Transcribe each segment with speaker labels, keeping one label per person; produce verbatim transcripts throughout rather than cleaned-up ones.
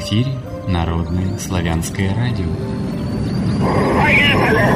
Speaker 1: эфире Народное славянское радио.
Speaker 2: Поехали!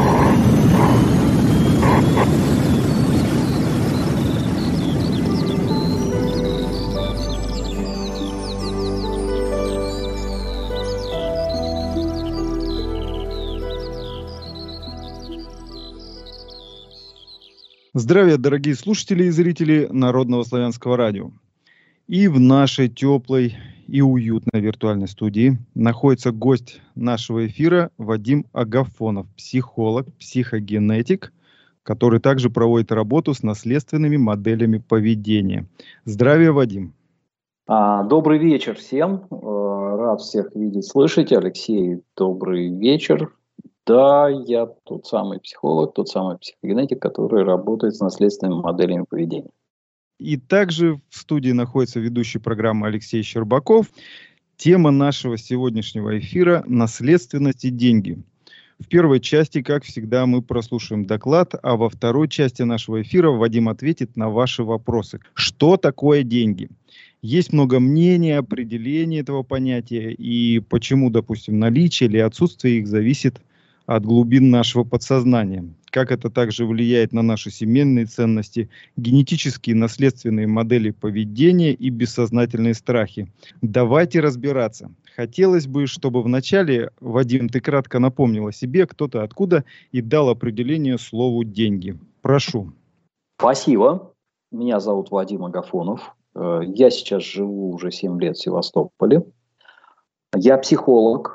Speaker 3: Здравия, дорогие слушатели и зрители Народного славянского радио. И в нашей теплой и уютной виртуальной студии находится гость нашего эфира Вадим Агафонов, психолог, психогенетик, который также проводит работу с наследственными моделями поведения. Здравия, Вадим.
Speaker 4: Добрый вечер всем. Рад всех видеть, слышать. Алексей, добрый вечер. Да, я тот самый психолог, тот самый психогенетик, который работает с наследственными моделями поведения.
Speaker 3: И также в студии находится ведущий программы Алексей Щербаков. Тема нашего сегодняшнего эфира – наследственность и деньги. В первой части, как всегда, мы прослушаем доклад, а во второй части нашего эфира Вадим ответит на ваши вопросы. Что такое деньги? Есть много мнений, определений этого понятия, и почему, допустим, наличие или отсутствие их зависит от глубин нашего подсознания. Как это также влияет на наши семейные ценности, генетические наследственные модели поведения и бессознательные страхи. Давайте разбираться. Хотелось бы, чтобы вначале, Вадим, ты кратко напомнил о себе, кто ты, откуда, и дал определение слову «деньги». Прошу.
Speaker 4: Спасибо. Меня зовут Вадим Агафонов. Я сейчас живу уже семь лет в Севастополе. Я психолог.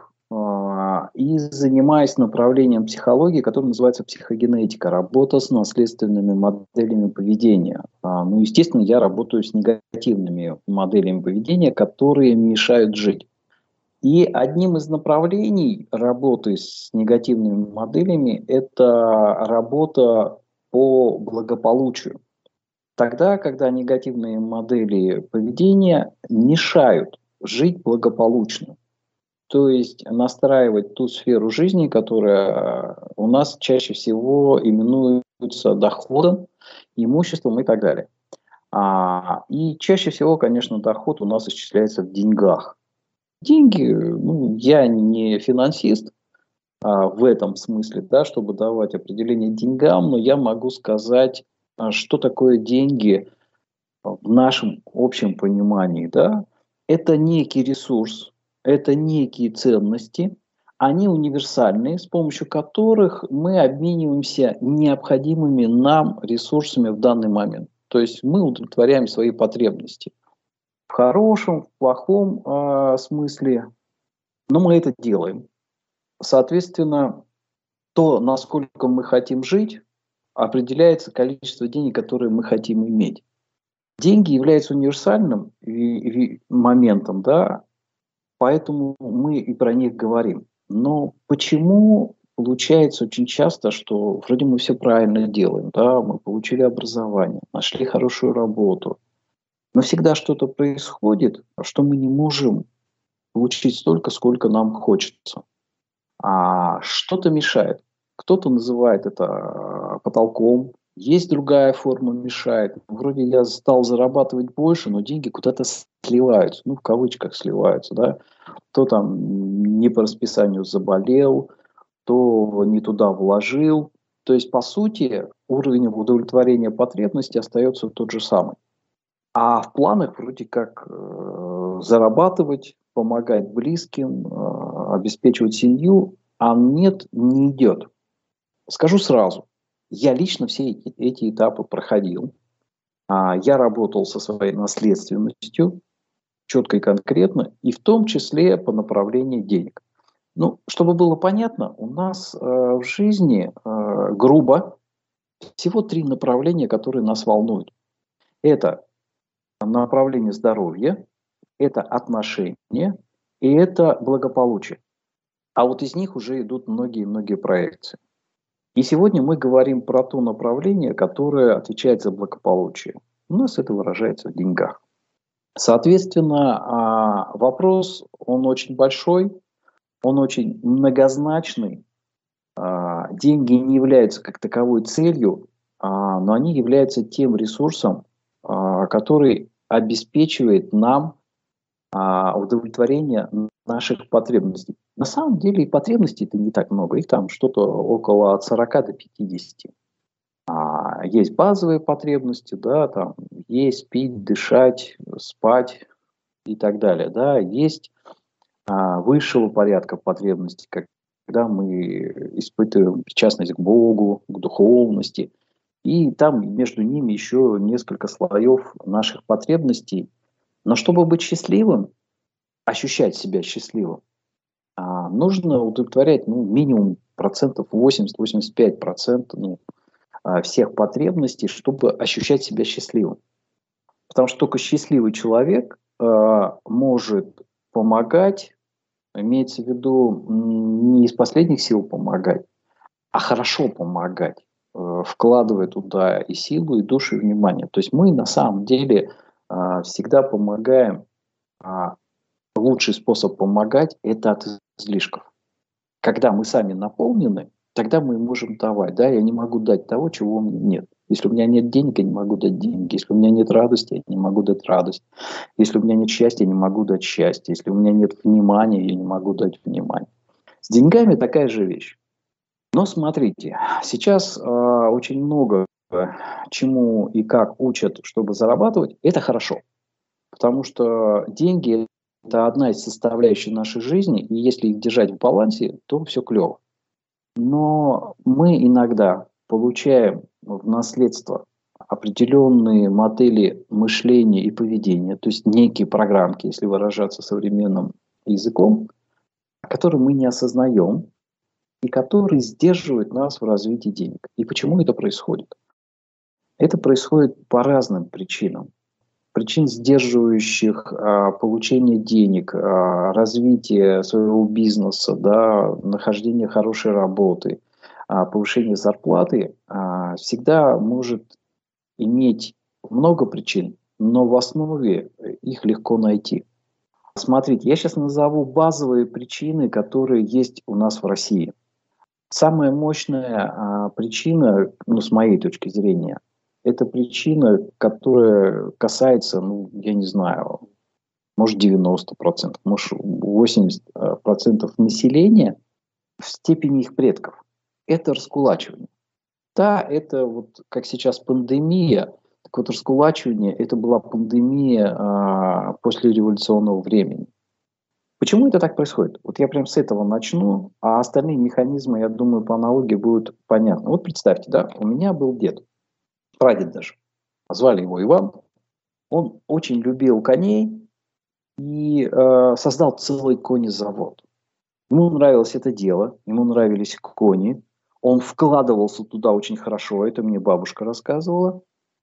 Speaker 4: И занимаюсь направлением психологии, которое называется психогенетика, работа с наследственными моделями поведения. Ну, естественно, я работаю с негативными моделями поведения, которые мешают жить. И одним из направлений работы с негативными моделями – это работа по благополучию. Тогда, когда негативные модели поведения мешают жить благополучно. То есть настраивать ту сферу жизни, которая у нас чаще всего именуется доходом, имуществом и так далее. А, и чаще всего, конечно, доход у нас исчисляется в деньгах. Деньги, ну, я не финансист а, в этом смысле, да, чтобы давать определение деньгам, но я могу сказать, что такое деньги в нашем общем понимании. Да? Это некий ресурс. Это некие ценности, они универсальные, с помощью которых мы обмениваемся необходимыми нам ресурсами в данный момент. То есть мы удовлетворяем свои потребности. В хорошем, в плохом э, смысле, но мы это делаем. Соответственно, то, насколько мы хотим жить, определяется количество денег, которые мы хотим иметь. Деньги являются универсальным моментом, да, поэтому мы и про них говорим. Но почему получается очень часто, что вроде мы все правильно делаем, да, мы получили образование, нашли хорошую работу, но всегда что-то происходит, что мы не можем получить столько, сколько нам хочется. А что-то мешает. Кто-то называет это потолком, есть другая форма мешает. Вроде я стал зарабатывать больше, но деньги куда-то сливаются, ну в кавычках сливаются, да. То там не по расписанию заболел, то не туда вложил. То есть, по сути, уровень удовлетворения потребностей остается тот же самый. А в планах вроде как э, зарабатывать, помогать близким, э, обеспечивать семью, а нет, не идет. Скажу сразу, я лично все эти, эти этапы проходил. А, я работал со своей наследственностью, четко и конкретно, и в том числе по направлению денег. Ну, чтобы было понятно, у нас э, в жизни э, грубо всего три направления, которые нас волнуют. Это направление здоровья, это отношения и это благополучие. А вот из них уже идут многие-многие проекции. И сегодня мы говорим про то направление, которое отвечает за благополучие. У нас это выражается в деньгах. Соответственно, вопрос, он очень большой, он очень многозначный. Деньги не являются как таковой целью, но они являются тем ресурсом, который обеспечивает нам удовлетворение наших потребностей. На самом деле и потребностей-то не так много. Их там что-то около от сорока до пятидесяти. А, есть базовые потребности, да, там есть, пить, дышать, спать и так далее. Да. Есть а, высшего порядка потребности, как, когда мы испытываем причастность к Богу, к духовности. И там между ними еще несколько слоев наших потребностей. Но чтобы быть счастливым, ощущать себя счастливым, а, нужно удовлетворять ну, минимум процентов восемьдесят-восемьдесят пять процентов ну, а, всех потребностей, чтобы ощущать себя счастливым. Потому что только счастливый человек а, может помогать, имеется в виду не из последних сил помогать, а хорошо помогать, э, вкладывая туда и силу, и душу, и внимание. То есть мы на самом деле а, всегда помогаем. а, Лучший способ помогать – это от излишков. Когда мы сами наполнены, тогда мы можем давать. Да? Я не могу дать того, чего у меня нет. Если у меня нет денег, я не могу дать деньги. Если у меня нет радости, я не могу дать радость. Если у меня нет счастья, я не могу дать счастье. Если у меня нет внимания, я не могу дать внимание. С деньгами такая же вещь. Но смотрите, сейчас э, очень много э, чему и как учат, чтобы зарабатывать. Это хорошо. Потому что деньги – это одна из составляющих нашей жизни. И если их держать в балансе, то все клево. Но мы иногда получаем в наследство определенные модели мышления и поведения, то есть некие программки, если выражаться современным языком, которые мы не осознаем и которые сдерживают нас в развитии денег. И почему это происходит? Это происходит по разным причинам. Причин, сдерживающих а, получение денег, а, развитие своего бизнеса, да, нахождение хорошей работы, а, повышение зарплаты, а, всегда может иметь много причин, но в основе их легко найти. Смотрите, я сейчас назову базовые причины, которые есть у нас в России. Самая мощная а, причина, ну, с моей точки зрения, это причина, которая касается, ну, я не знаю, может девяносто процентов, может восемьдесят процентов населения в степени их предков. Это раскулачивание. Да, это вот как сейчас пандемия, так вот раскулачивание, это была пандемия а, после революционного времени. Почему это так происходит? Вот я прям с этого начну, а остальные механизмы, я думаю, по аналогии будут понятны. Вот представьте, да, у меня был дед, прадед даже, звали его Иван, он очень любил коней и э, создал целый конезавод. Ему нравилось это дело, ему нравились кони, он вкладывался туда очень хорошо, это мне бабушка рассказывала.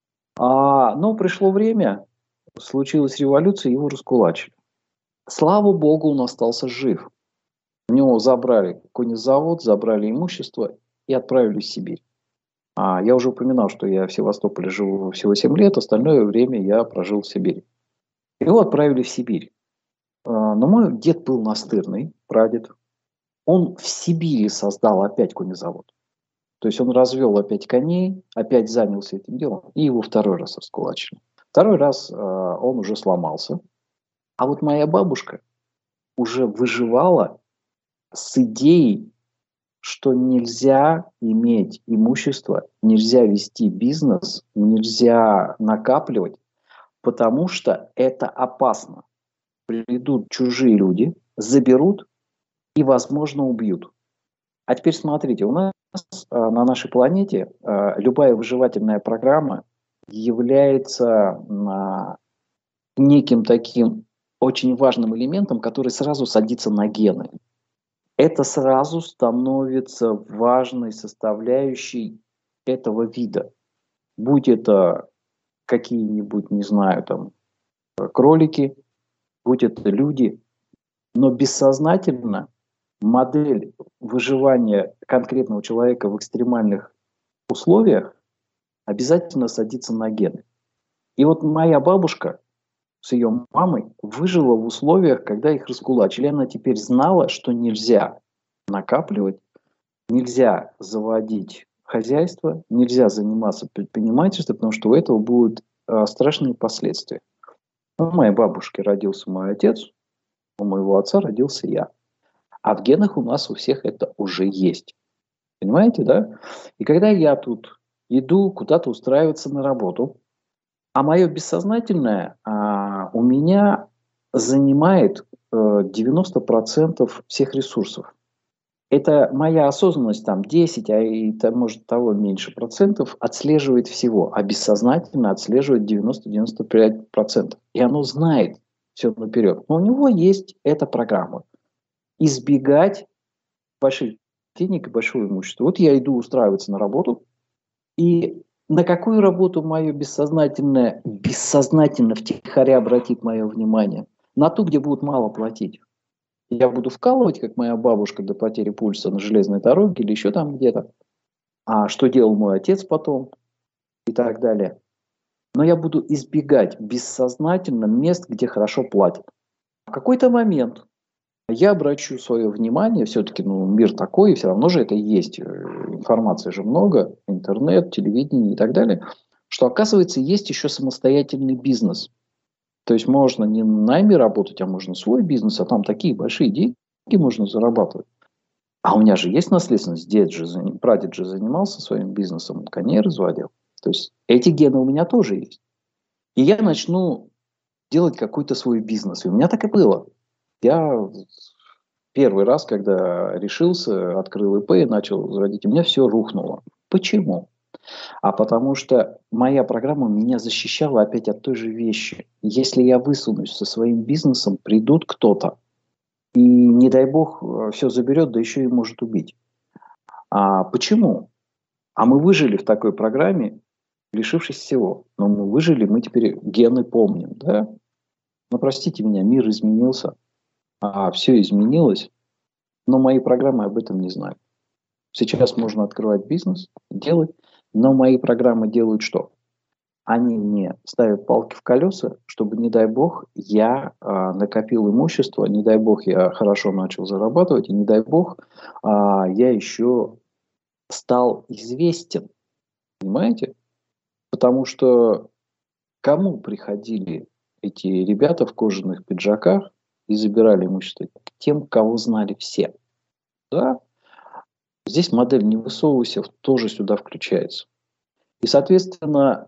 Speaker 4: А, но пришло время, случилась революция, его раскулачили. Слава богу, он остался жив. У него забрали конезавод, забрали имущество и отправили в Сибирь. А, я уже упоминал, что я в Севастополе живу всего семь лет, остальное время я прожил в Сибири. Его отправили в Сибирь. А, но мой дед был настырный, прадед. Он в Сибири создал опять конезавод. То есть он развел опять коней, опять занялся этим делом, и его второй раз раскулачили. Второй раз э, он уже сломался. А вот моя бабушка уже выживала с идеей, что нельзя иметь имущество, нельзя вести бизнес, нельзя накапливать, потому что это опасно. Придут чужие люди, заберут и, возможно, убьют. А теперь смотрите, у нас э, на нашей планете э, любая выживательная программа является э, неким таким очень важным элементом, который сразу садится на гены. Это сразу становится важной составляющей этого вида. Будь это какие-нибудь, не знаю, там, кролики, будь это люди, но бессознательно модель выживания конкретного человека в экстремальных условиях обязательно садится на гены. И вот моя бабушка с ее мамой выжила в условиях, когда их раскулачили. Она теперь знала, что нельзя накапливать, нельзя заводить хозяйство, нельзя заниматься предпринимательством, потому что у этого будут э, страшные последствия. У моей бабушки родился мой отец. У моего отца родился я. А в генах у нас у всех это уже есть. Понимаете, да? И когда я тут иду куда-то устраиваться на работу, а мое бессознательное а, у меня занимает э, девяносто процентов всех ресурсов. Это моя осознанность, там десять, а и там, может того меньше процентов, отслеживает всего, а бессознательно отслеживает девяносто-девяносто пять процентов. И оно знает все наперед. Но у него есть эта программа. Избегать больших денег и большого имущества. Вот я иду устраиваться на работу, и на какую работу мое бессознательное, бессознательно втихаря обратит мое внимание? На ту, где будут мало платить. Я буду вкалывать, как моя бабушка, до потери пульса на железной дороге или еще там где-то. А что делал мой отец потом? И так далее. Но я буду избегать бессознательно мест, где хорошо платят. В какой-то момент я обращу свое внимание, все-таки ну, мир такой, и все равно же это есть. Информации же много, интернет, телевидение и так далее. Что оказывается, есть еще самостоятельный бизнес. То есть можно не на найме работать, а можно свой бизнес, а там такие большие деньги можно зарабатывать. А у меня же есть наследственность, дед же, прадед же занимался своим бизнесом, он коней разводил. То есть эти гены у меня тоже есть. И я начну делать какой-то свой бизнес. И у меня так и было. Я первый раз, когда решился, открыл ИП и начал разводить, у меня все рухнуло. Почему? А потому что моя программа меня защищала опять от той же вещи. Если я высунусь со своим бизнесом, придут кто-то. И, не дай бог, все заберет, да еще и может убить. А почему? А мы выжили в такой программе, лишившись всего. Но мы выжили, мы теперь гены помним. Да? Но простите меня, мир изменился. А все изменилось. Но мои программы об этом не знают. Сейчас можно открывать бизнес, делать. Но мои программы делают что? Они мне ставят палки в колеса, чтобы, не дай бог, я э, накопил имущество, не дай бог, я хорошо начал зарабатывать, и не дай бог, э, я еще стал известен. Понимаете? Потому что кому приходили эти ребята в кожаных пиджаках и забирали имущество? Тем, кого знали все. Да? Здесь модель «не высовывайся» тоже сюда включается. И, соответственно,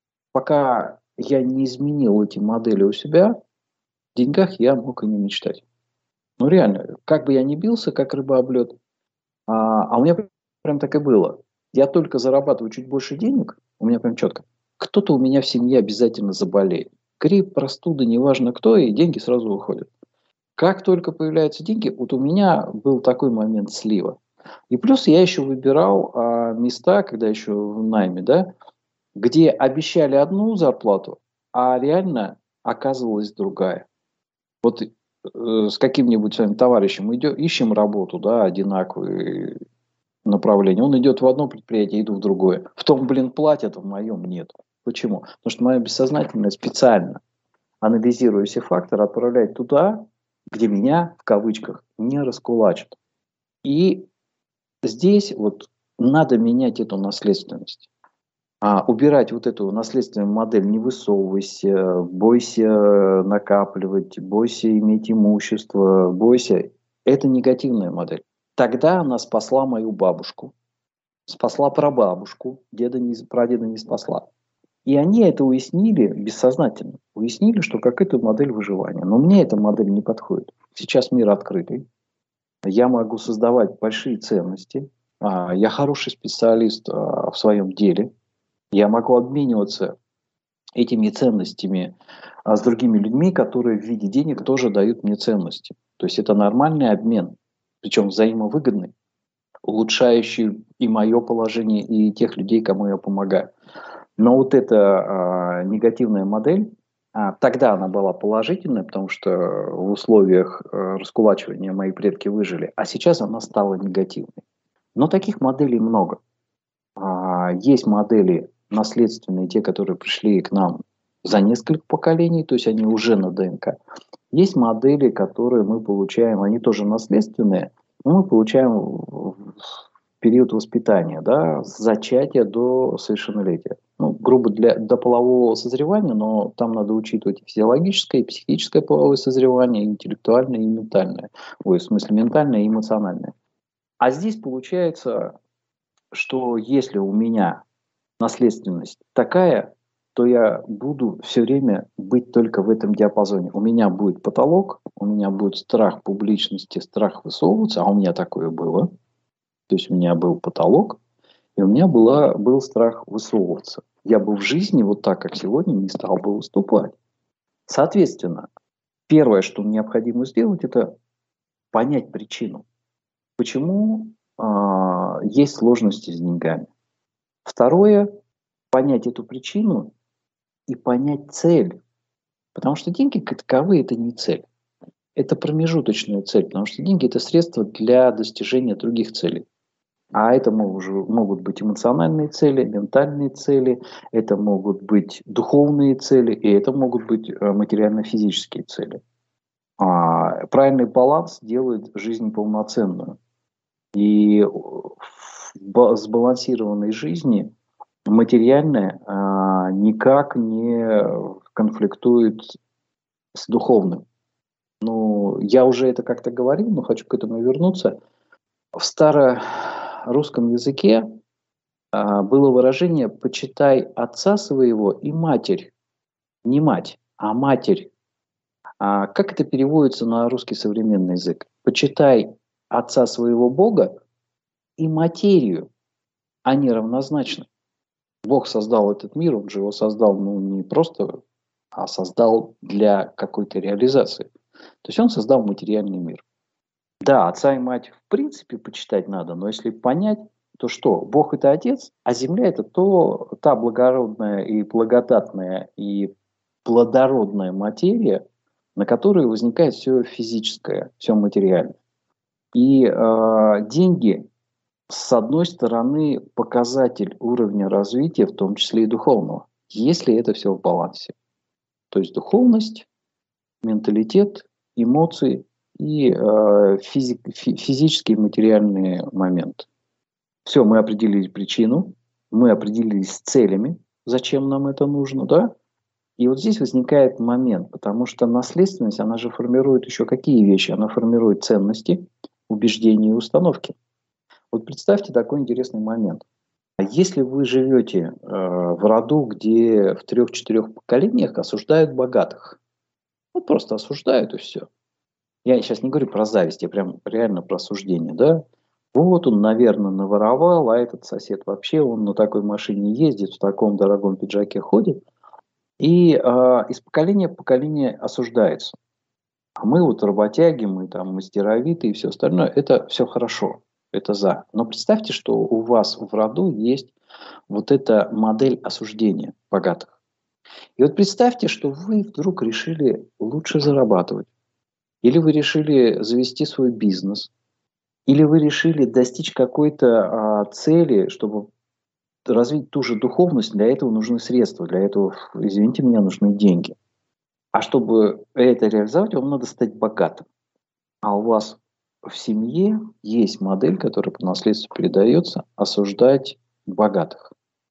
Speaker 4: пока я не изменил эти модели у себя, в деньгах я мог и не мечтать. Ну реально, как бы я ни бился, как рыба об лед, а, а у меня прям так и было. Я только зарабатываю чуть больше денег, у меня прям четко, кто-то у меня в семье обязательно заболеет. Грипп, простуда, неважно кто, и деньги сразу уходят. Как только появляются деньги, вот у меня был такой момент слива. И плюс я еще выбирал а, места, когда еще в найме, да, где обещали одну зарплату, а реально оказывалась другая. Вот э, с каким-нибудь своим товарищем идем, ищем работу, да, одинаковые направления. Он идет в одно предприятие, иду в другое. В том, блин, платят, в моем нет. Почему? Потому что мое бессознательное специально, анализируя все факторы, отправляет туда, где меня, в кавычках, не раскулачат. И здесь вот надо менять эту наследственность. А убирать вот эту наследственную модель, не высовывайся, бойся накапливать, бойся иметь имущество, бойся. Это негативная модель. Тогда она спасла мою бабушку, спасла прабабушку, деда не, прадеда не спасла. И они это уяснили бессознательно. Уяснили, что как это модель выживания. Но мне эта модель не подходит. Сейчас мир открытый. Я могу создавать большие ценности. Я хороший специалист в своем деле. Я могу обмениваться этими ценностями с другими людьми, которые в виде денег тоже дают мне ценности. То есть это нормальный обмен, причем взаимовыгодный, улучшающий и мое положение, и тех людей, кому я помогаю. Но вот эта а, негативная модель, а, тогда она была положительная, потому что в условиях а, раскулачивания мои предки выжили, а сейчас она стала негативной. Но таких моделей много. А, есть модели наследственные, те, которые пришли к нам за несколько поколений, то есть они уже на ДНК. Есть модели, которые мы получаем, они тоже наследственные, но мы получаем в период воспитания, да, с зачатия до совершеннолетия. ну, грубо для, до полового созревания, но там надо учитывать и физиологическое, и психическое половое созревание, и интеллектуальное, и ментальное. Ой, в смысле ментальное и эмоциональное. А здесь получается, что если у меня наследственность такая, то я буду все время быть только в этом диапазоне. У меня будет потолок, у меня будет страх публичности, страх высовываться, а у меня такое было. То есть у меня был потолок, и у меня была, был страх высовываться. Я бы в жизни вот так, как сегодня, не стал бы выступать. Соответственно, первое, что необходимо сделать, это понять причину. Почему э, есть сложности с деньгами. Второе, понять эту причину и понять цель. Потому что деньги как таковые – это не цель. Это промежуточная цель, потому что деньги – это средство для достижения других целей. А это могут, могут быть эмоциональные цели, ментальные цели, это могут быть духовные цели, и это могут быть материально-физические цели. А правильный баланс делает жизнь полноценную. И в сбалансированной жизни материальное а, никак не конфликтует с духовным. Ну, я уже это как-то говорил, но хочу к этому вернуться. В старорусском языке а, было выражение «почитай отца своего и матерь». Не мать, а матерь. А как это переводится на русский современный язык? «Почитай отца своего Бога и материю». Они равнозначны. Бог создал этот мир, он же его создал, ну, не просто, а создал для какой-то реализации. То есть он создал материальный мир. Да, отца и мать в принципе почитать надо, но если понять, то что? Бог – это отец, а земля – это то, та благородная и благодатная и плодородная материя, на которой возникает все физическое, все материальное. И э, деньги, с одной стороны, показатель уровня развития, в том числе и духовного, если это все в балансе. То есть духовность, менталитет, эмоции и э, физи- фи- физические и материальные моменты. Все, мы определили причину, мы определились с целями, зачем нам это нужно, да? И вот здесь возникает момент, потому что наследственность, она же формирует еще какие вещи? Она формирует ценности, убеждения и установки. Вот представьте такой интересный момент. Если вы живете э, в роду, где в трех-четырех поколениях осуждают богатых, ну просто осуждают и все. Я сейчас не говорю про зависть, я прям реально про осуждение, да? Вот он, наверное, наворовал, а этот сосед вообще, он на такой машине ездит, в таком дорогом пиджаке ходит. И э, из поколения в поколение осуждается. А мы вот работяги, мы там мастеровитые и все остальное, это все хорошо, это за. Но представьте, что у вас в роду есть вот эта модель осуждения богатых. И вот представьте, что вы вдруг решили лучше зарабатывать. Или вы решили завести свой бизнес. Или вы решили достичь какой-то а, цели, чтобы развить ту же духовность. Для этого нужны средства. Для этого, извините меня, нужны деньги. А чтобы это реализовать, вам надо стать богатым. А у вас в семье есть модель, которая по наследству передается, осуждать богатых.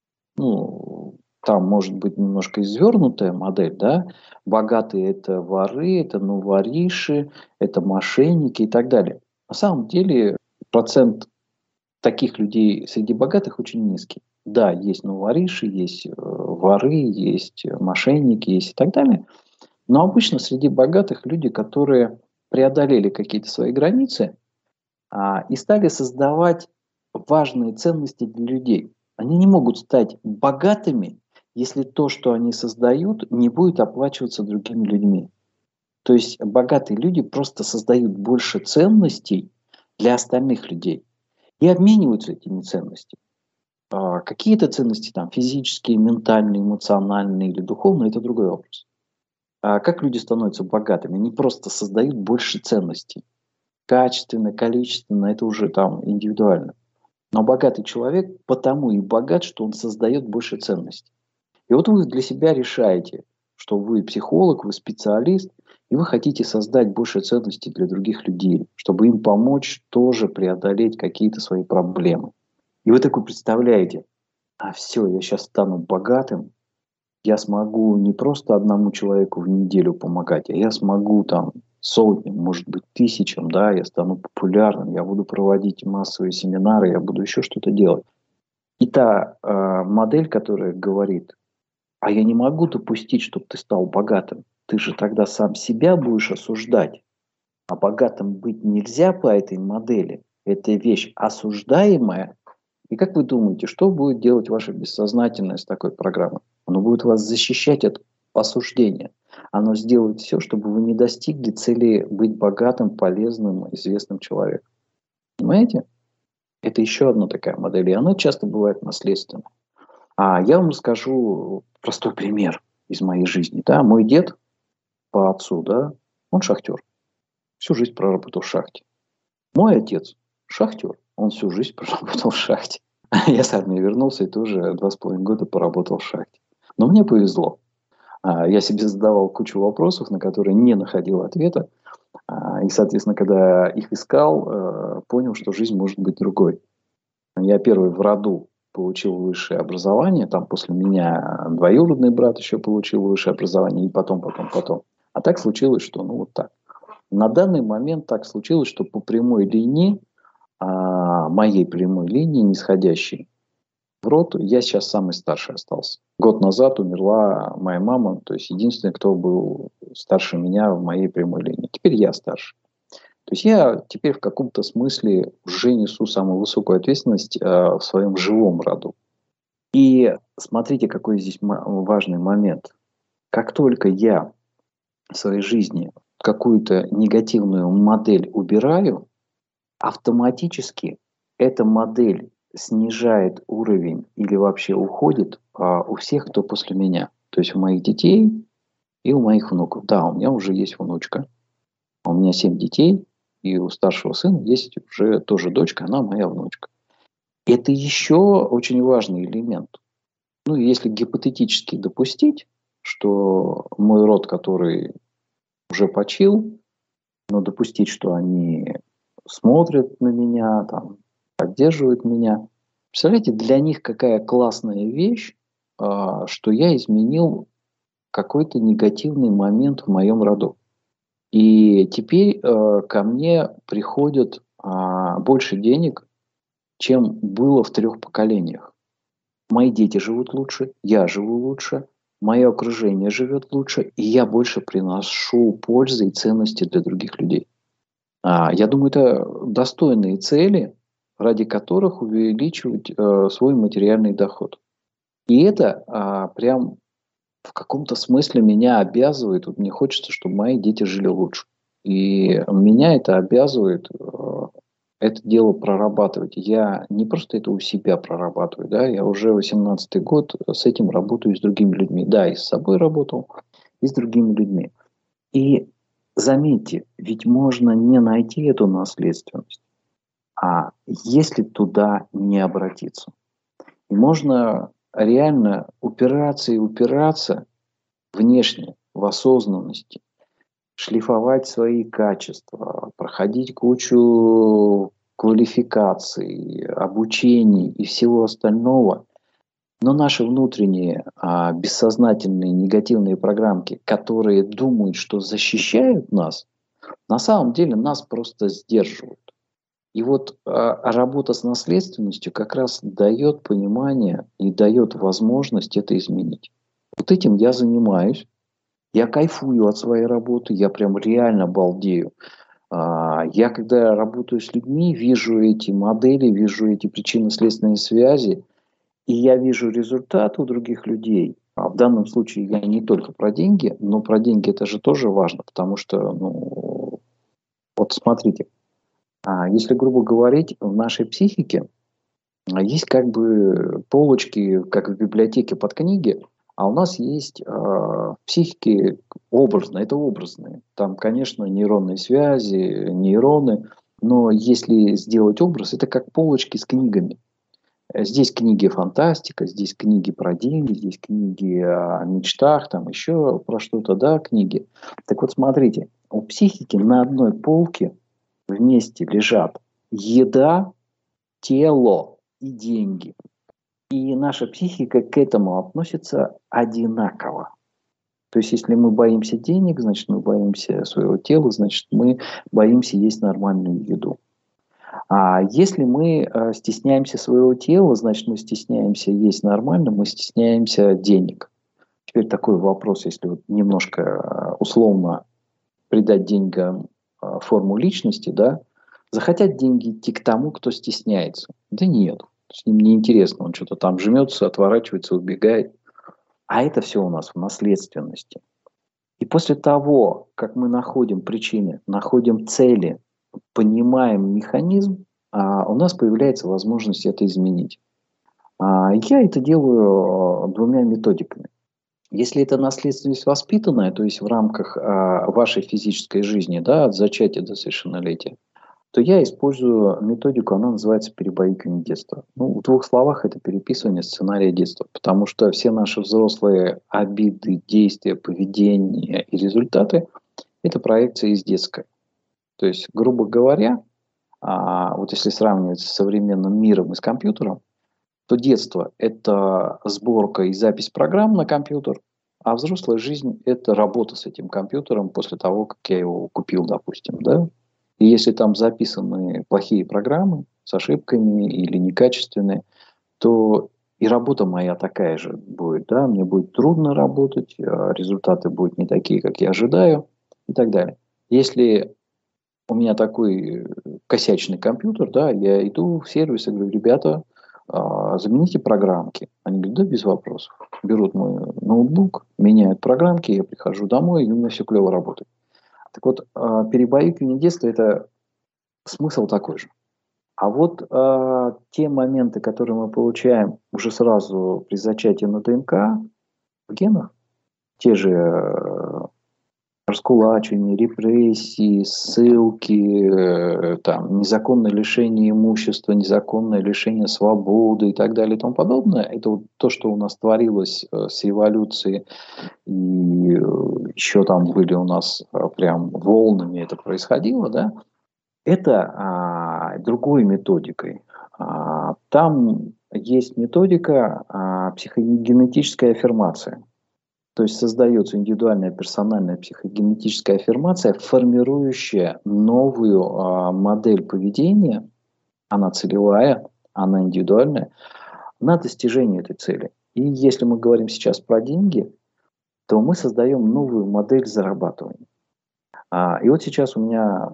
Speaker 4: Ну, там может быть немножко извернутая модель, да? Богатые – это воры, это ну вориши, это мошенники и так далее. На самом деле процент таких людей среди богатых очень низкий. Да, есть ну вориши, есть э, воры, есть мошенники, есть и так далее. Но обычно среди богатых люди, которые преодолели какие-то свои границы а, и стали создавать важные ценности для людей. Они не могут стать богатыми, если то, что они создают, не будет оплачиваться другими людьми. То есть богатые люди просто создают больше ценностей для остальных людей и обмениваются этими ценностями. А, какие-то ценности там физические, ментальные, эмоциональные или духовные – это другой вопрос. А как люди становятся богатыми? Они просто создают больше ценностей. Качественно, количественно – это уже там индивидуально. Но богатый человек потому и богат, что он создает больше ценностей. И вот вы для себя решаете, что вы психолог, вы специалист, и вы хотите создать больше ценностей для других людей, чтобы им помочь тоже преодолеть какие-то свои проблемы. И вы такой представляете, а все, я сейчас стану богатым, я смогу не просто одному человеку в неделю помогать, а я смогу там сотням, может быть, тысячам, да, я стану популярным, я буду проводить массовые семинары, я буду еще что-то делать. И та э, модель, которая говорит, а я не могу допустить, чтобы ты стал богатым, ты же тогда сам себя будешь осуждать. А богатым быть нельзя по этой модели. Это вещь осуждаемая. И как вы думаете, что будет делать ваше бессознательное с такой программой? Оно будет вас защищать от осуждения. Оно сделает все, чтобы вы не достигли цели быть богатым, полезным, известным человеком. Понимаете? Это еще одна такая модель. И она часто бывает наследственной. А я вам расскажу простой пример из моей жизни. Да? Мой дед по отцу, да, он шахтер. Всю жизнь проработал в шахте. Мой отец шахтер. Он всю жизнь проработал в шахте. Я с армии вернулся и тоже два с половиной года поработал в шахте. Но мне повезло. Я себе задавал кучу вопросов, на которые не находил ответа. И, соответственно, когда их искал, понял, что жизнь может быть другой. Я первый в роду получил высшее образование. Там после меня двоюродный брат еще получил высшее образование. И потом, потом, потом. А так случилось, что ну вот так. На данный момент так случилось, что по прямой линии, а, моей прямой линии, нисходящей в род, я сейчас самый старший остался. Год назад умерла моя мама, то есть единственный, кто был старше меня в моей прямой линии. Теперь я старше. То есть я теперь в каком-то смысле уже несу самую высокую ответственность э, в своем живом роду. И смотрите, какой здесь важный момент. Как только я в своей жизни какую-то негативную модель убираю, автоматически эта модель снижает уровень или вообще уходит а, у всех, кто после меня. То есть у моих детей и у моих внуков. Да, у меня уже есть внучка. У меня семь детей, и у старшего сына есть уже тоже дочка, она моя внучка. Это еще очень важный элемент. Ну, если гипотетически допустить, что мой род, который уже почил, но допустить, что они смотрят на меня, там, поддерживают меня. Представляете, для них какая классная вещь, а, что я изменил какой-то негативный момент в моем роду. И теперь а, ко мне приходит а, больше денег, чем было в трех поколениях. Мои дети живут лучше, я живу лучше, мое окружение живет лучше, и я больше приношу пользы и ценности для других людей. А, я думаю, это достойные цели, ради которых увеличивать э, свой материальный доход. И это а, прям в каком-то смысле меня обязывает, вот мне хочется, чтобы мои дети жили лучше. И меня это обязывает э, это дело прорабатывать. Я не просто это у себя прорабатываю, да, я уже восемнадцатый год с этим работаю с другими людьми. Да, и с собой работал, и с другими людьми. И заметьте, ведь можно не найти эту наследственность, а если туда не обратиться. И можно реально упираться и упираться внешне, в осознанности, шлифовать свои качества, проходить кучу квалификаций, обучений и всего остального. Но наши внутренние а, бессознательные негативные программки, которые думают, что защищают нас, на самом деле нас просто сдерживают. И вот а, работа с наследственностью как раз дает понимание и дает возможность это изменить. Вот этим я занимаюсь. Я кайфую от своей работы, я прям реально балдею. А, я когда работаю с людьми, вижу эти модели, вижу эти причинно-следственные связи, и я вижу результат у других людей. А в данном случае я не только про деньги, но про деньги это же тоже важно, потому что, ну, вот смотрите, а если грубо говорить, в нашей психике есть как бы полочки, как в библиотеке под книги, а у нас есть э, в психике образно, это образные. Там, конечно, нейронные связи, нейроны, но если сделать образ, это как полочки с книгами. Здесь книги фантастика, здесь книги про деньги, здесь книги о мечтах, там еще про что-то, да, книги. Так вот, смотрите, у психики на одной полке вместе лежат еда, тело и деньги. И наша психика к этому относится одинаково. То есть, если мы боимся денег, значит, мы боимся своего тела, значит, мы боимся есть нормальную еду. А если мы э, стесняемся своего тела, значит, мы стесняемся есть нормально, мы стесняемся денег. Теперь такой вопрос, если вот немножко э, условно придать деньгам э, форму личности, да, захотят деньги идти к тому, кто стесняется? Да нет, с ним неинтересно, он что-то там жмется, отворачивается, убегает. А это все у нас в наследственности. И после того, как мы находим причины, находим цели, понимаем механизм, а, у нас появляется возможность это изменить. А, я это делаю а, двумя методиками. Если это наследственность воспитанная, то есть в рамках а, вашей физической жизни, да, от зачатия до совершеннолетия, то я использую методику, она называется перебаюкивание детства. Ну, в двух словах это переписывание сценария детства, потому что все наши взрослые обиды, действия, поведение и результаты – это проекция из детской. То есть, грубо говоря, а, вот если сравнивать с современным миром и с компьютером, то детство – это сборка и запись программ на компьютер, а взрослая жизнь – это работа с этим компьютером после того, как я его купил, допустим, да? И если там записаны плохие программы с ошибками или некачественные, то и работа моя такая же будет, да, мне будет трудно работать, результаты будут не такие, как я ожидаю и так далее. Если у меня такой косячный компьютер, да, я иду в сервис и говорю, ребята, замените программки. Они говорят, да, без вопросов. Берут мой ноутбук, меняют программки, я прихожу домой, и у меня все клево работает. Так вот, перебаюкивание детства – это смысл такой же. А вот э, те моменты, которые мы получаем уже сразу при зачатии на ДНК, в генах, те же э, раскулачивания, репрессии, ссылки, э, там, незаконное лишение имущества, незаконное лишение свободы и так далее и тому подобное, это вот то, что у нас творилось э, с эволюцией, и э, еще там были у нас э, прям волнами это происходило, да, это а, другой методикой. А, там есть методика а, психогенетическая аффирмация. То есть создается индивидуальная персональная психогенетическая аффирмация, формирующая новую а, модель поведения. Она целевая, она индивидуальная, на достижение этой цели. И если мы говорим сейчас про деньги, то мы создаем новую модель зарабатывания. А, и вот сейчас у меня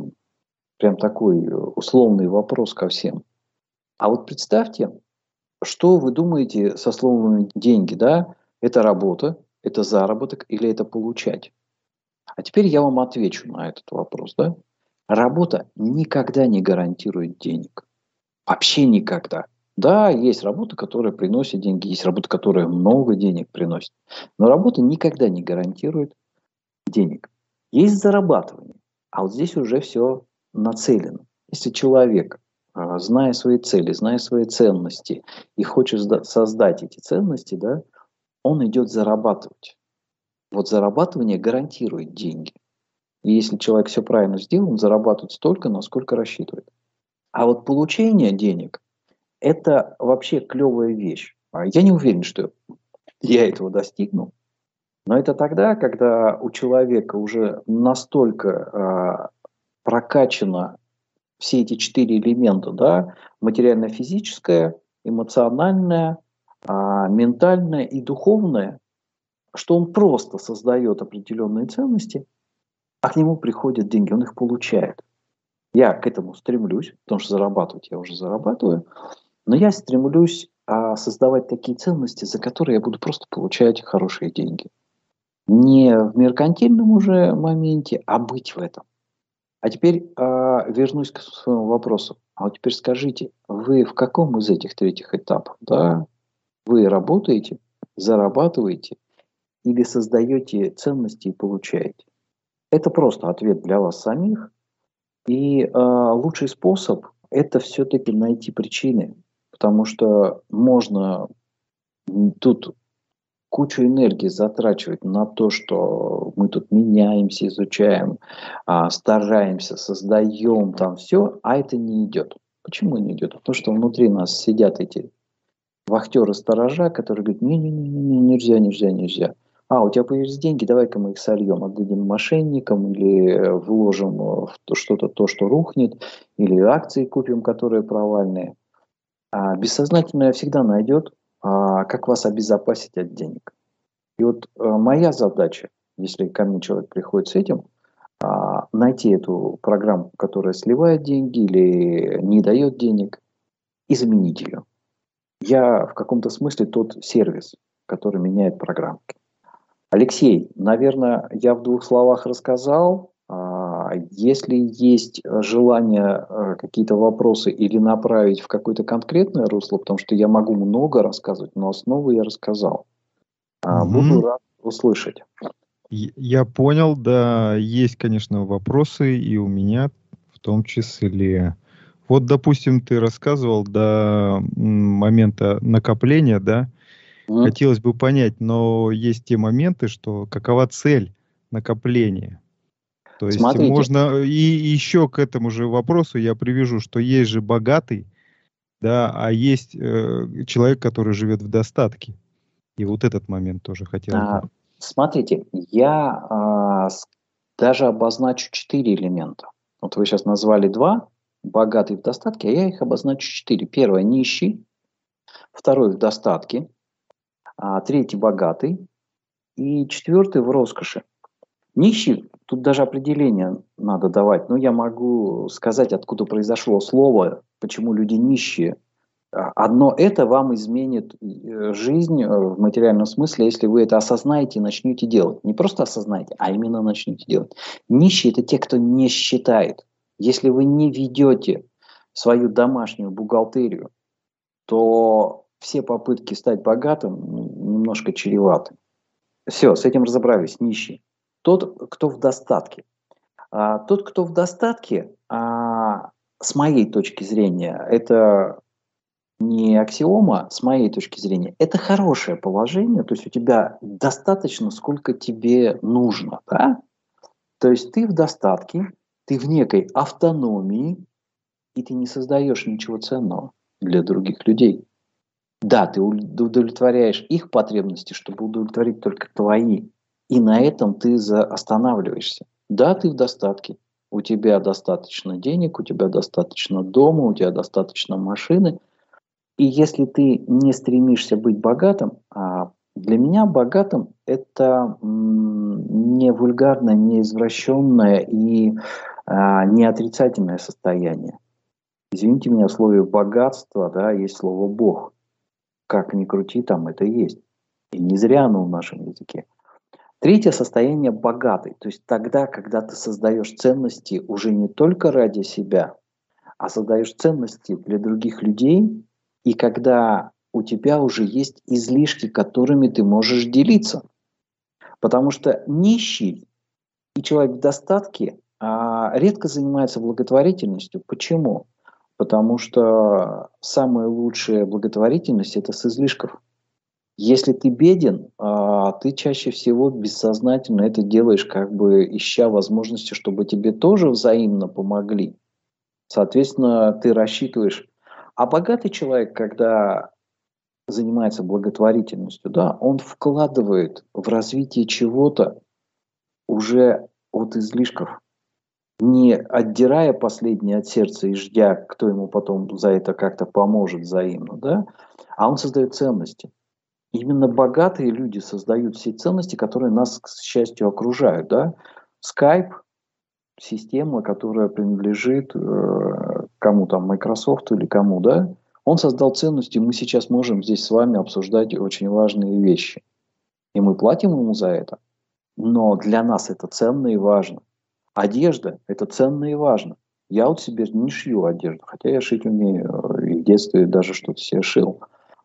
Speaker 4: прям такой условный вопрос ко всем. А вот представьте, что вы думаете со словом «деньги», да? Это работа, это заработок или это получать? А теперь я вам отвечу на этот вопрос, да? Работа никогда не гарантирует денег. Вообще никогда. Да, есть работа, которая приносит деньги, есть работа, которая много денег приносит. Но работа никогда не гарантирует денег. Есть зарабатывание. А вот здесь уже все нацелено. Если человек, зная свои цели, зная свои ценности и хочет создать эти ценности, да, он идет зарабатывать. Вот зарабатывание гарантирует деньги. И если человек все правильно сделал, он зарабатывает столько, насколько рассчитывает. А вот получение денег – это вообще клевая вещь. Я не уверен, что я этого достигну. Но это тогда, когда у человека уже настолько э, прокачано все эти четыре элемента, да, материально-физическое, эмоциональное, э, ментальное и духовное, что он просто создает определенные ценности, а к нему приходят деньги, он их получает. Я к этому стремлюсь, потому что зарабатывать я уже зарабатываю, но я стремлюсь э, создавать такие ценности, за которые я буду просто получать хорошие деньги. Не в меркантильном уже моменте, а быть в этом. А теперь э, вернусь к своему вопросу. А вот теперь скажите, вы в каком из этих третьих этапов? Да? Вы работаете, зарабатываете или создаете ценности и получаете? Это просто ответ для вас самих. И э, лучший способ – это все-таки найти причины. Потому что можно тут кучу энергии затрачивать на то, что мы тут меняемся, изучаем, а, стараемся, создаем там все, а это не идет. Почему не идет? Потому что внутри нас сидят эти вахтеры-сторожа, которые говорят, не-не-не, нельзя, нельзя, нельзя. А, у тебя появились деньги, давай-ка мы их сольем, отдадим мошенникам или вложим в что-то, то, что рухнет, или акции купим, которые провальные. А бессознательное всегда найдет, а, как вас обезопасить от денег. И вот а, моя задача, если ко мне человек приходит с этим, а, найти эту программу, которая сливает деньги или не дает денег, и заменить ее. Я в каком-то смысле тот сервис, который меняет программки. Алексей, наверное, я в двух словах рассказал. Если есть желание какие-то вопросы или направить в какое-то конкретное русло, потому что я могу много рассказывать, но основу я рассказал. Угу. Буду рад услышать.
Speaker 3: Я понял, да, есть, конечно, вопросы и у меня в том числе. Вот, допустим, ты рассказывал до момента накопления, да, mm. хотелось бы понять, но есть те моменты, что какова цель накопления. То есть Смотрите. можно, и еще к этому же вопросу я привяжу, что есть же богатый, да, а есть э, человек, который живет в достатке. И вот этот момент тоже хотел бы.
Speaker 4: А, смотрите, я а, даже обозначу четыре элемента. Вот вы сейчас назвали два. Богатый в достатке, а я их обозначу четыре. Первое – нищий. Второй – в достатке. А, третий – богатый. И четвертый – в роскоши. Нищий, тут даже определение надо давать. Но я могу сказать, откуда произошло слово, почему люди нищие. Одно это вам изменит жизнь в материальном смысле, если вы это осознаете и начнете делать. Не просто осознаете, а именно начнете делать. Нищие – это те, кто не считает. Если вы не ведете свою домашнюю бухгалтерию, то все попытки стать богатым немножко чреваты. Все, с этим разобрались, нищий. Тот, кто в достатке. А, тот, кто в достатке, а, с моей точки зрения, это не аксиома, с моей точки зрения, это хорошее положение, то есть у тебя достаточно, сколько тебе нужно. Да? То есть ты в достатке, ты в некой автономии, и ты не создаешь ничего ценного для других людей. Да, ты удовлетворяешь их потребности, чтобы удовлетворить только твои. И на этом ты останавливаешься. Да, ты в достатке. У тебя достаточно денег, у тебя достаточно дома, у тебя достаточно машины. И если ты не стремишься быть богатым, а для меня богатым это не вульгарное, не извращенное и а, не отрицательное состояние. Извините меня, в слове богатство, да, есть слово Бог. Как ни крути, там это есть. И не зря оно в нашем языке. Третье состояние богатый. То есть тогда, когда ты создаешь ценности уже не только ради себя, а создаешь ценности для других людей, и когда у тебя уже есть излишки, которыми ты можешь делиться. Потому что нищий и человек в достатке а, редко занимается благотворительностью. Почему? Потому что самая лучшая благотворительность – это с излишков. Если ты беден, а, ты чаще всего бессознательно это делаешь, как бы ища возможности, чтобы тебе тоже взаимно помогли. Соответственно, ты рассчитываешь. А богатый человек, когда занимается благотворительностью, да, он вкладывает в развитие чего-то уже от излишков, не отдирая последнее от сердца и ждя, кто ему потом за это как-то поможет взаимно, да, а он создает ценности. Именно богатые люди создают все ценности, которые нас, к счастью, окружают, да. Skype – система, которая принадлежит э, кому там, Microsoft или кому, да, он создал ценности, мы сейчас можем здесь с вами обсуждать очень важные вещи. И мы платим ему за это. Но для нас это ценно и важно. Одежда – это ценно и важно. Я вот себе не шью одежду, хотя я шить умею, и в детстве даже что-то себе шил.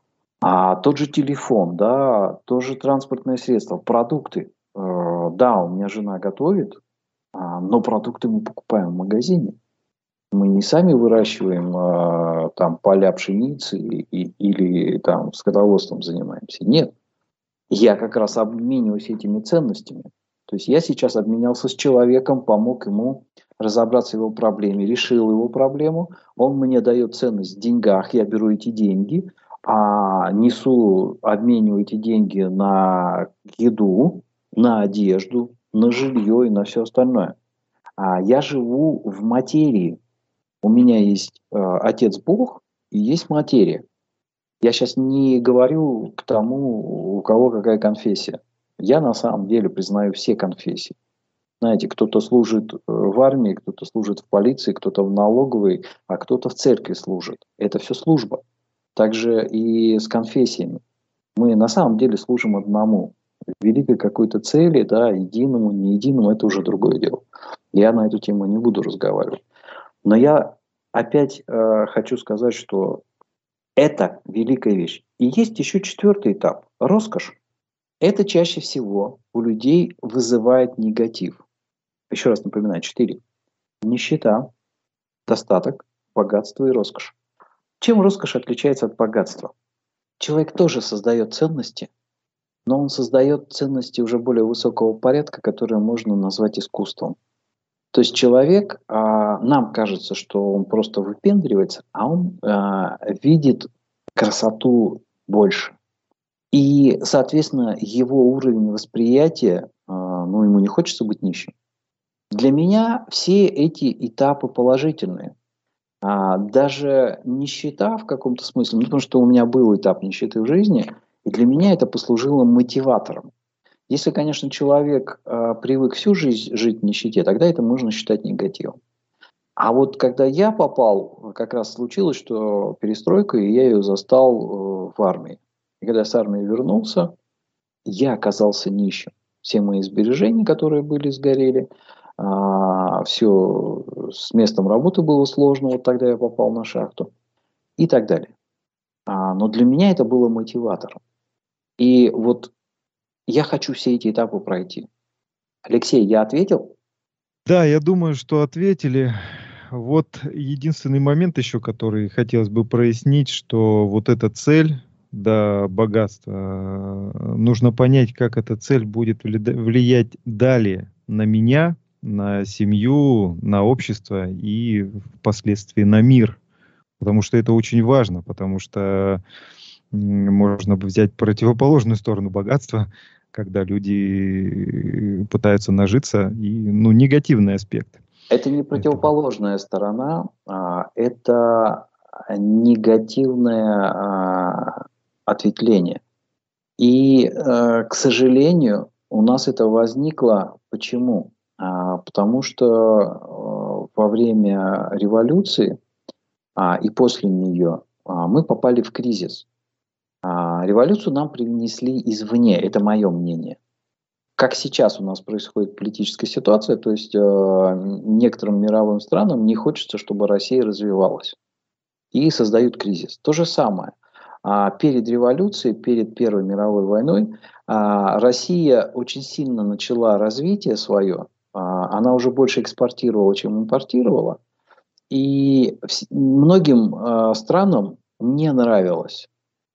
Speaker 4: А тот же телефон, да, тоже транспортное средство, продукты. Э, да, у меня жена готовит, а, но продукты мы покупаем в магазине. Мы не сами выращиваем а, там поля пшеницы и, или там скотоводством занимаемся. Нет. Я как раз обмениваюсь этими ценностями. То есть я сейчас обменялся с человеком, помог ему разобраться в его проблеме, решил его проблему. Он мне дает ценность в деньгах, я беру эти деньги. а несу, обмениваю эти деньги на еду, на одежду, на жилье и на все остальное. А я живу в материи. У меня есть э, Отец Бог и есть материя. Я сейчас не говорю к тому, у кого какая конфессия. Я на самом деле признаю все конфессии. Знаете, кто-то служит э, в армии, кто-то служит в полиции, кто-то в налоговой, а кто-то в церкви служит. Это все служба. Также и с конфессиями. Мы на самом деле служим одному. Великой какой-то цели, да, единому, не единому, это уже другое дело. Я на эту тему не буду разговаривать. Но я опять э, хочу сказать, что это великая вещь. И есть еще четвертый этап. Роскошь. Это чаще всего у людей вызывает негатив. Еще раз напоминаю, четыре. Нищета, достаток, богатство и роскошь. Чем роскошь отличается от богатства? Человек тоже создает ценности, но он создает ценности уже более высокого порядка, которые можно назвать искусством. То есть человек, а, нам кажется, что он просто выпендривается, а он а, видит красоту больше. И, соответственно, его уровень восприятия, а, ну, ему не хочется быть нищим. Для меня все эти этапы положительные. А, даже нищета в каком-то смысле, ну, потому что у меня был этап нищеты в жизни, и для меня это послужило мотиватором. Если, конечно, человек э, привык всю жизнь жить в нищете, тогда это можно считать негативом. А вот когда я попал, как раз случилось, что перестройка, и я ее застал э, в армии. И когда я с армии вернулся, я оказался нищим. Все мои сбережения, которые были, сгорели. А, все с местом работы было сложно, вот тогда я попал на шахту. И так далее. А, но для меня это было мотиватором. И вот я хочу все эти этапы пройти. Алексей, я ответил?
Speaker 3: Да, я думаю, что ответили. Вот единственный момент еще, который хотелось бы прояснить, что вот эта цель, да, богатства, э, нужно понять, как эта цель будет вли- влиять далее на меня, на семью, на общество и впоследствии на мир. Потому что это очень важно, потому что м, можно взять противоположную сторону богатства, когда люди пытаются нажиться, и, ну, негативный аспект
Speaker 4: Это не
Speaker 3: этого.
Speaker 4: противоположная сторона, а, это негативное а, ответвление. И, э, к сожалению, у нас это возникло. Почему? А, потому что э, во время революции а, и после нее а, мы попали в кризис. А, революцию нам принесли извне, это мое мнение. Как сейчас у нас происходит политическая ситуация, то есть э, некоторым мировым странам не хочется, чтобы Россия развивалась. И создают кризис. То же самое. А, перед революцией, перед Первой мировой войной а, Россия очень сильно начала развитие свое. А, она уже больше экспортировала, чем импортировала. И вс- многим а, странам не нравилось,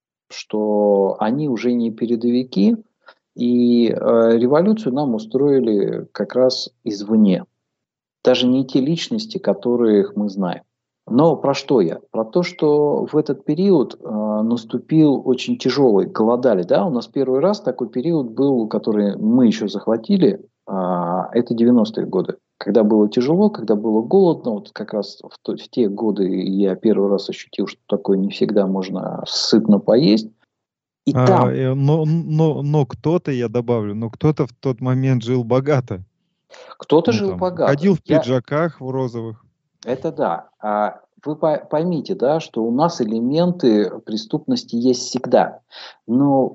Speaker 4: что они уже не передовики, и э, революцию нам устроили как раз извне. Даже не те личности, которых мы знаем. Но про что я? Про то, что в этот период э, наступил очень тяжелый, голодали, да, у нас первый раз такой период был, который мы еще захватили, э, это девяностые годы, когда было тяжело, когда было голодно, вот как раз в, то, в те годы я первый раз ощутил, что такое не всегда можно сытно поесть, и
Speaker 3: А,
Speaker 4: там
Speaker 3: э, но, но, но кто-то, я добавлю, но кто-то в тот момент жил богато.
Speaker 4: кто-то
Speaker 3: Ну,
Speaker 4: жил
Speaker 3: там,
Speaker 4: богато.
Speaker 3: ходил в
Speaker 4: Я,
Speaker 3: пиджаках, в розовых.
Speaker 4: Это да. А вы по- поймите, да, что у нас элементы преступности есть всегда, но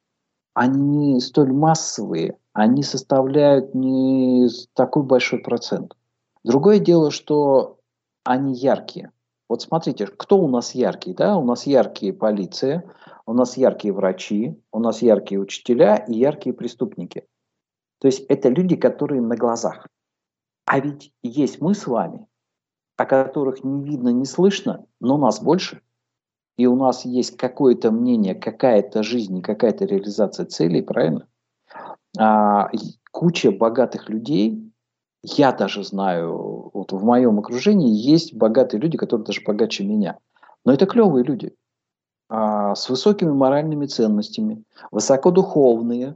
Speaker 4: они не столь массовые, они составляют не с- такой большой процент. Другое дело, что они яркие. Вот смотрите, кто у нас яркий, да? У нас яркие полиция, у нас яркие врачи, у нас яркие учителя и яркие преступники. То есть это люди, которые на глазах. А ведь есть мы с вами, о которых не видно, не слышно, но нас больше, и у нас есть какое-то мнение, какая-то жизнь и какая-то реализация целей, правильно? А, и куча богатых людей, я даже знаю, вот в моем окружении есть богатые люди, которые даже богаче меня. Но это клевые люди. а, с высокими моральными ценностями, высокодуховные,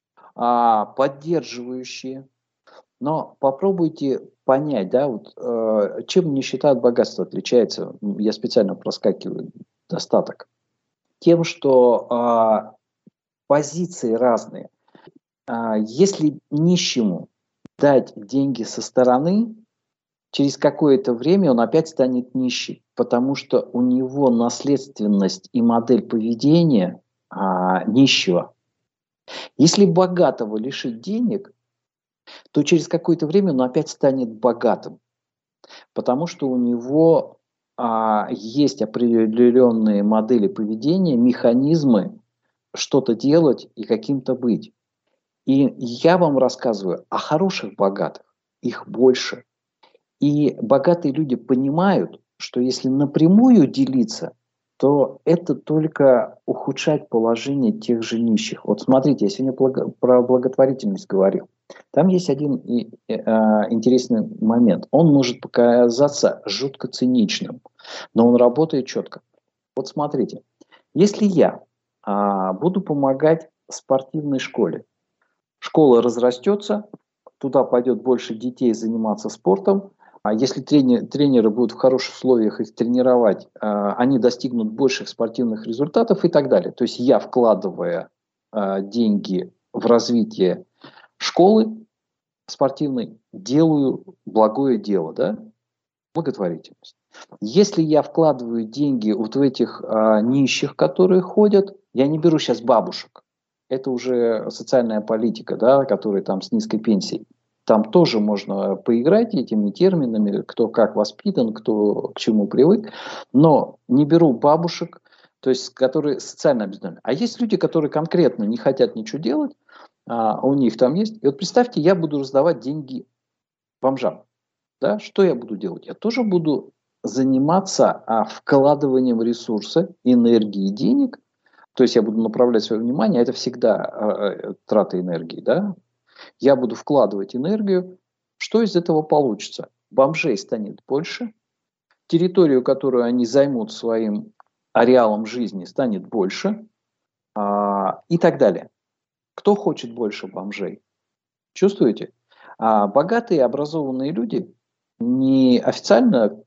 Speaker 4: а, поддерживающие. Но попробуйте понять, да, вот, э, чем нищета от богатства отличается. М, Я специально проскакиваю достаток. Тем, что а, позиции разные. А, если нищему дать деньги со стороны, через какое-то время он опять станет нищим, потому что у него наследственность и модель поведения а, нищего. Если богатого лишить денег, то через какое-то время он опять станет богатым, потому что у него а, есть определенные модели поведения, механизмы что-то делать и каким-то быть. И я вам рассказываю о хороших богатых, их больше. И богатые люди понимают, что если напрямую делиться, то это только ухудшает положение тех же нищих. Вот смотрите, я сегодня благо- про благотворительность говорил. Там есть один и- и, а, интересный момент. Он может показаться жутко циничным, но он работает четко. Вот смотрите, если я а, буду помогать спортивной школе, школа разрастется, туда пойдет больше детей заниматься спортом. А если тренер, тренеры будут в хороших условиях их тренировать, а, они достигнут больших спортивных результатов и так далее. То есть я, вкладывая а, деньги в развитие школы спортивной, делаю благое дело, да? Благотворительность. Если я вкладываю деньги вот в этих а, нищих, которые ходят, я не беру сейчас бабушек, это уже социальная политика, да, которые там с низкой пенсией. Там тоже можно поиграть этими терминами, кто как воспитан, кто к чему привык. Но не беру бабушек, то есть которые социально обездолены. А есть люди, которые конкретно не хотят ничего делать, а у них там есть. И вот представьте, я буду раздавать деньги бомжам. Да, что я буду делать? Я тоже буду заниматься а, вкладыванием ресурса, энергии, денег. То есть я буду направлять свое внимание, а это всегда а, а, трата энергии, да? Я буду вкладывать энергию. Что из этого получится? Бомжей станет больше, территорию, которую они займут своим ареалом жизни, станет больше, а, и так далее. Кто хочет больше бомжей? Чувствуете? А богатые, образованные люди, не официально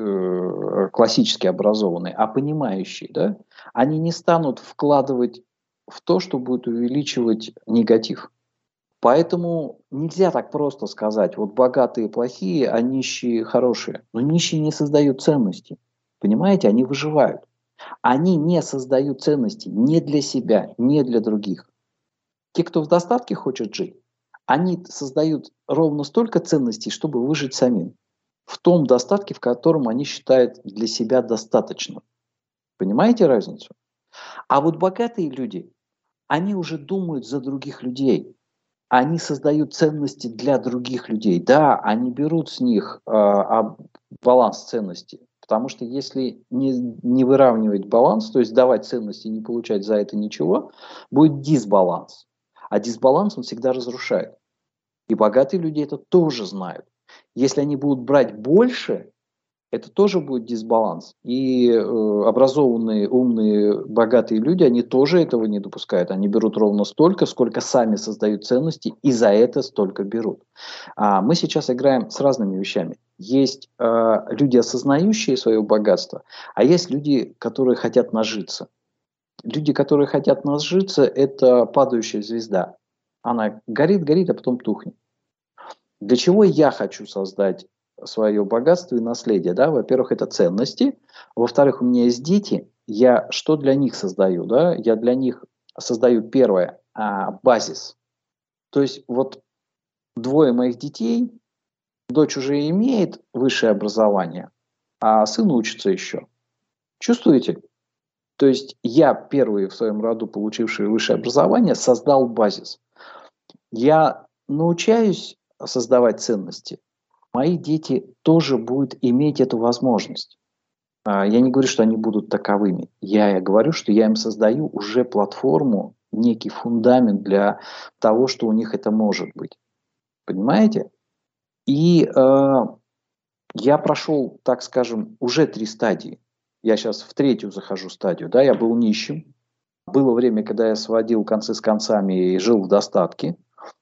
Speaker 4: э, классически образованные, а понимающие, да, они не станут вкладывать в то, что будет увеличивать негатив. Поэтому нельзя так просто сказать, вот богатые плохие, а нищие хорошие. Но нищие не создают ценностей. Понимаете, они выживают. Они не создают ценностей не для себя, не для других. Те, кто в достатке хочет жить, они создают ровно столько ценностей, чтобы выжить самим. В том достатке, в котором они считают для себя достаточным. Понимаете разницу? А вот богатые люди, они уже думают за других людей. Они создают ценности для других людей. Да, они берут с них э, а, баланс ценностей. Потому что если не, не выравнивать баланс, то есть давать ценности и не получать за это ничего, будет дисбаланс. А дисбаланс он всегда разрушает. И богатые люди это тоже знают. Если они будут брать больше, это тоже будет дисбаланс. И э, образованные, умные, богатые люди, они тоже этого не допускают. Они берут ровно столько, сколько сами создают ценности, и за это столько берут. А мы сейчас играем с разными вещами. Есть э, люди, осознающие свое богатство, а есть люди, которые хотят нажиться. Люди, которые хотят нажиться, это падающая звезда. Она горит, горит, а потом тухнет. Для чего я хочу создать свое богатство и наследие? Да? Во-первых, это ценности. Во-вторых, у меня есть дети. Я что для них создаю? Да? Я для них создаю первое, а, базис. То есть вот двое моих детей, дочь уже имеет высшее образование, а сын учится еще. Чувствуете? То есть я первый в своем роду, получивший высшее образование, создал базис. Я научаюсь создавать ценности. Мои дети тоже будут иметь эту возможность. А, Я не говорю, что они будут таковыми. Я говорю, что я им создаю уже платформу, некий фундамент для того, что у них это может быть. Понимаете? И э, я прошел, так скажем, уже три стадии. я сейчас в третью захожу стадию, да, я был нищим. Было время, когда я сводил концы с концами и жил в достатке.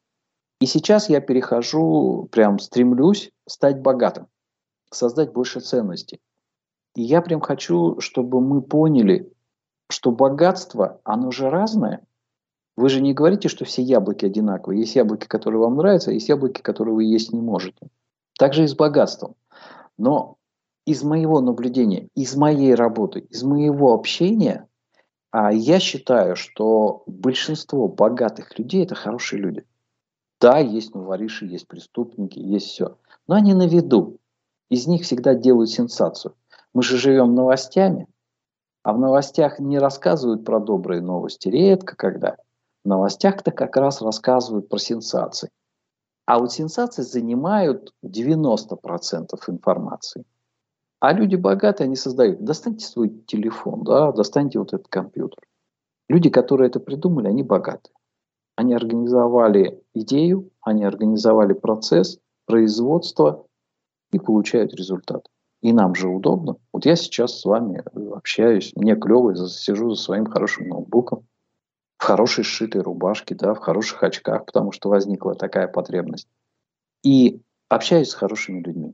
Speaker 4: И сейчас я перехожу, прям стремлюсь стать богатым, создать больше ценностей. И я прям хочу, чтобы мы поняли, что богатство, оно же разное. Вы же не говорите, что все яблоки одинаковые. Есть яблоки, которые вам нравятся, а есть яблоки, которые вы есть не можете. Так же и с богатством. Но из моего наблюдения, из моей работы, из моего общения, а я считаю, что большинство богатых людей – это хорошие люди. Да, есть новориши, есть преступники, есть все. Но они на виду. Из них всегда делают сенсацию. Мы же живем новостями, а в новостях не рассказывают про добрые новости. Редко когда. В новостях-то как раз рассказывают про сенсации. А вот сенсации занимают девяносто процентов информации. А люди богатые, они создают. Достаньте свой телефон, да, достаньте вот этот компьютер. Люди, которые это придумали, они богатые. Они организовали идею, они организовали процесс производства и получают результат. И нам же удобно. Вот я сейчас с вами общаюсь, мне клево, я сижу за своим хорошим ноутбуком, в хорошей сшитой рубашке, да, в хороших очках, потому что возникла такая потребность. И общаюсь с хорошими людьми.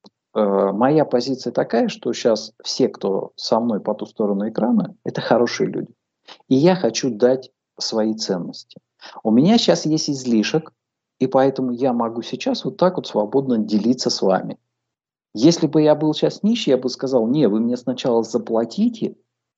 Speaker 4: Э, моя позиция такая, что сейчас все, кто со мной по ту сторону экрана, это хорошие люди. И я хочу дать свои ценности. У меня сейчас есть излишек, и поэтому я могу сейчас вот так вот свободно делиться с вами. Если бы я был сейчас нищий, я бы сказал: не, вы мне сначала заплатите,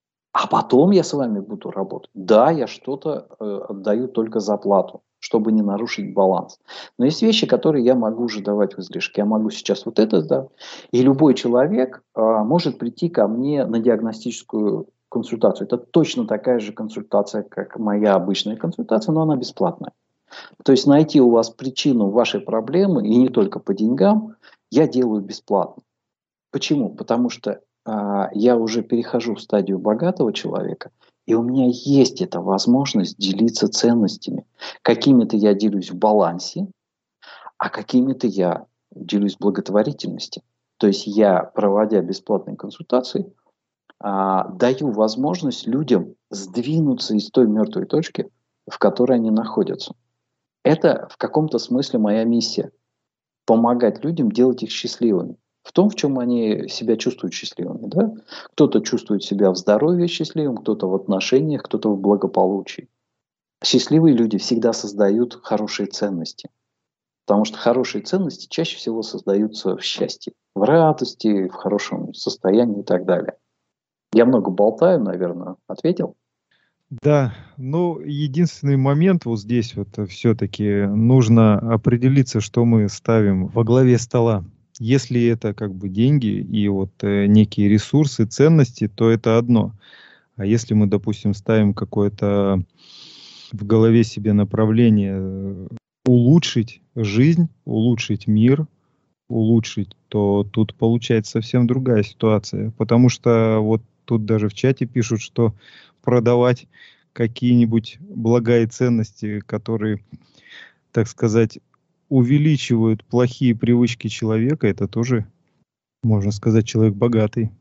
Speaker 4: а потом я с вами буду работать. Да, я что-то э, отдаю только за плату, чтобы не нарушить баланс. Но есть вещи, которые я могу уже давать в излишке. Я могу сейчас вот это сдать. И любой человек э, может прийти ко мне на диагностическую консультацию. Это точно такая же консультация, как моя обычная консультация, но она бесплатная. То есть найти у вас причину вашей проблемы, и не только по деньгам, я делаю бесплатно. Почему? Потому что а, я уже перехожу в стадию богатого человека, и у меня есть эта возможность делиться ценностями. Какими-то я делюсь в балансе, а какими-то я делюсь в благотворительности. То есть я, проводя бесплатные консультации, а, даю возможность людям сдвинуться из той мертвой точки, в которой они находятся. Это в каком-то смысле моя миссия. Помогать людям делать их счастливыми. В том, в чем они себя чувствуют счастливыми. Да? Кто-то чувствует себя в здоровье счастливым, кто-то в отношениях, кто-то в благополучии. Счастливые люди всегда создают хорошие ценности. Потому что хорошие ценности чаще всего создаются в счастье, в радости, в хорошем состоянии и так далее. Я много болтаю, наверное, ответил?
Speaker 3: Да, ну, единственный момент вот здесь вот все-таки нужно определиться, что мы ставим во главе стола. Если это как бы деньги и вот э, некие ресурсы, ценности, то это одно. А если мы, допустим, ставим какое-то в голове себе направление э, улучшить жизнь, улучшить мир, улучшить, то тут получается совсем другая ситуация. Потому что вот тут даже в чате пишут, что продавать какие-нибудь блага и ценности, которые, так сказать, увеличивают плохие привычки человека, это тоже, можно сказать, человек богатый.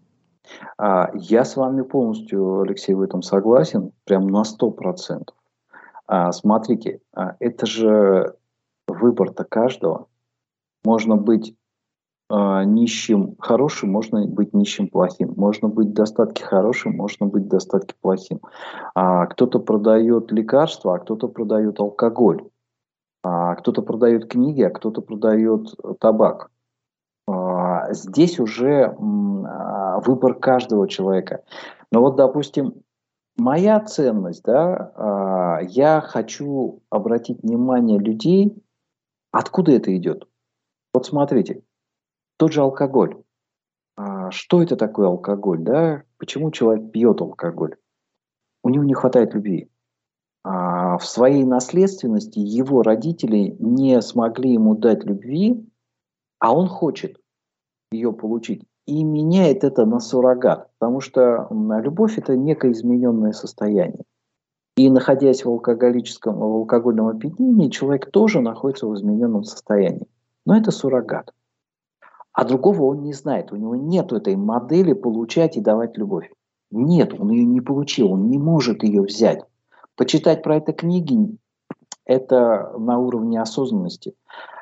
Speaker 4: А, я с вами полностью, Алексей, в этом согласен, прям на сто процентов. А, смотрите, а, это же выбор-то каждого. Можно быть а, нищим хорошим, можно быть нищим плохим. Можно быть в достатке хорошим, можно быть в достатке плохим. А, кто-то продает лекарства, а кто-то продает алкоголь. А, кто-то продает книги, а кто-то продает э, табак. А, здесь уже м, а, выбор каждого человека. Но вот, допустим, моя ценность, да, а, я хочу обратить внимание людей, откуда это идет. Вот смотрите, тот же алкоголь. А, что это такое алкоголь, да? Почему человек пьет алкоголь? У него не хватает любви. А, в своей наследственности его родители не смогли ему дать любви, а он хочет ее получить. И меняет это на суррогат, потому что м, любовь – это некое измененное состояние. И находясь в алкоголическом, в алкогольном опьянении, человек тоже находится в измененном состоянии. Но это суррогат. А другого он не знает. У него нет этой модели получать и давать любовь. Нет, он ее не получил, он не может ее взять. Почитать про это книги – это на уровне осознанности.